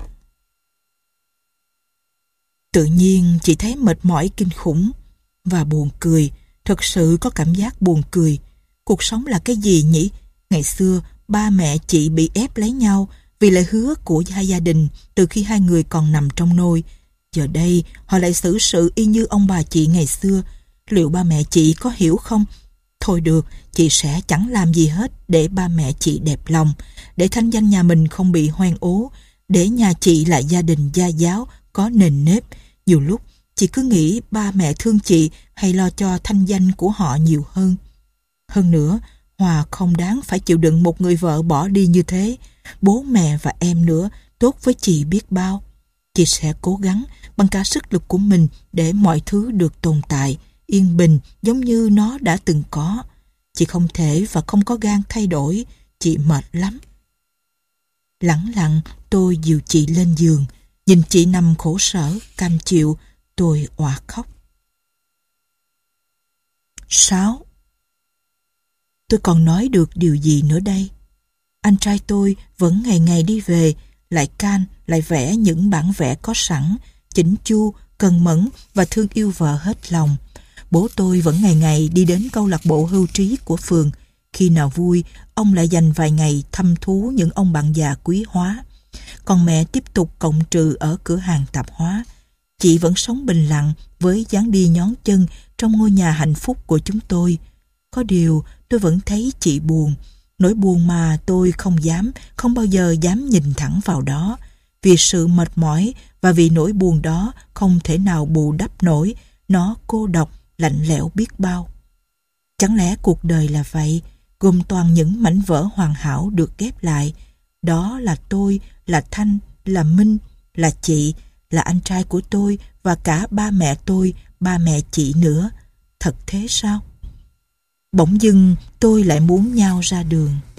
A: Tự nhiên chị thấy mệt mỏi kinh khủng và buồn cười, thật sự có cảm giác buồn cười. Cuộc sống là cái gì nhỉ? Ngày xưa, ba mẹ chị bị ép lấy nhau vì lời hứa của hai gia đình từ khi hai người còn nằm trong nôi. Giờ đây, họ lại xử sự y như ông bà chị ngày xưa. Liệu ba mẹ chị có hiểu không? Thôi được, chị sẽ chẳng làm gì hết để ba mẹ chị đẹp lòng, để thanh danh nhà mình không bị hoen ố, để nhà chị là gia đình gia giáo, có nền nếp. Nhiều lúc, chị cứ nghĩ ba mẹ thương chị hay lo cho thanh danh của họ nhiều hơn. Hơn nữa, Hòa không đáng phải chịu đựng một người vợ bỏ đi như thế. Bố mẹ và em nữa, tốt với chị biết bao. Chị sẽ cố gắng bằng cả sức lực của mình để mọi thứ được tồn tại, yên bình giống như nó đã từng có. Chị không thể và không có gan thay đổi, chị mệt lắm. Lẳng lặng tôi dìu chị lên giường, nhìn chị nằm khổ sở, cam chịu, tôi òa khóc. Sáu. Tôi còn nói được điều gì nữa đây? Anh trai tôi vẫn ngày ngày đi về, lại can, lại vẽ những bản vẽ có sẵn, chỉnh chu, cần mẫn và thương yêu vợ hết lòng. Bố tôi vẫn ngày ngày đi đến câu lạc bộ hưu trí của phường. Khi nào vui, ông lại dành vài ngày thăm thú những ông bạn già quý hóa. Còn mẹ tiếp tục cộng trừ ở cửa hàng tạp hóa. Chị vẫn sống bình lặng với dáng đi nhón chân trong ngôi nhà hạnh phúc của chúng tôi. Có điều tôi vẫn thấy chị buồn. Nỗi buồn mà tôi không dám, không bao giờ dám nhìn thẳng vào đó. vì sự mệt mỏi và vì nỗi buồn đó không thể nào bù đắp nổi, nó cô độc, lạnh lẽo biết bao. Chẳng lẽ cuộc đời là vậy, gồm toàn những mảnh vỡ hoàn hảo được ghép lại. Đó là tôi, là Thanh, là Minh, là chị, là anh trai của tôi và cả ba mẹ tôi, ba mẹ chị nữa. Thật thế sao? Bỗng dưng tôi lại muốn nhao ra đường.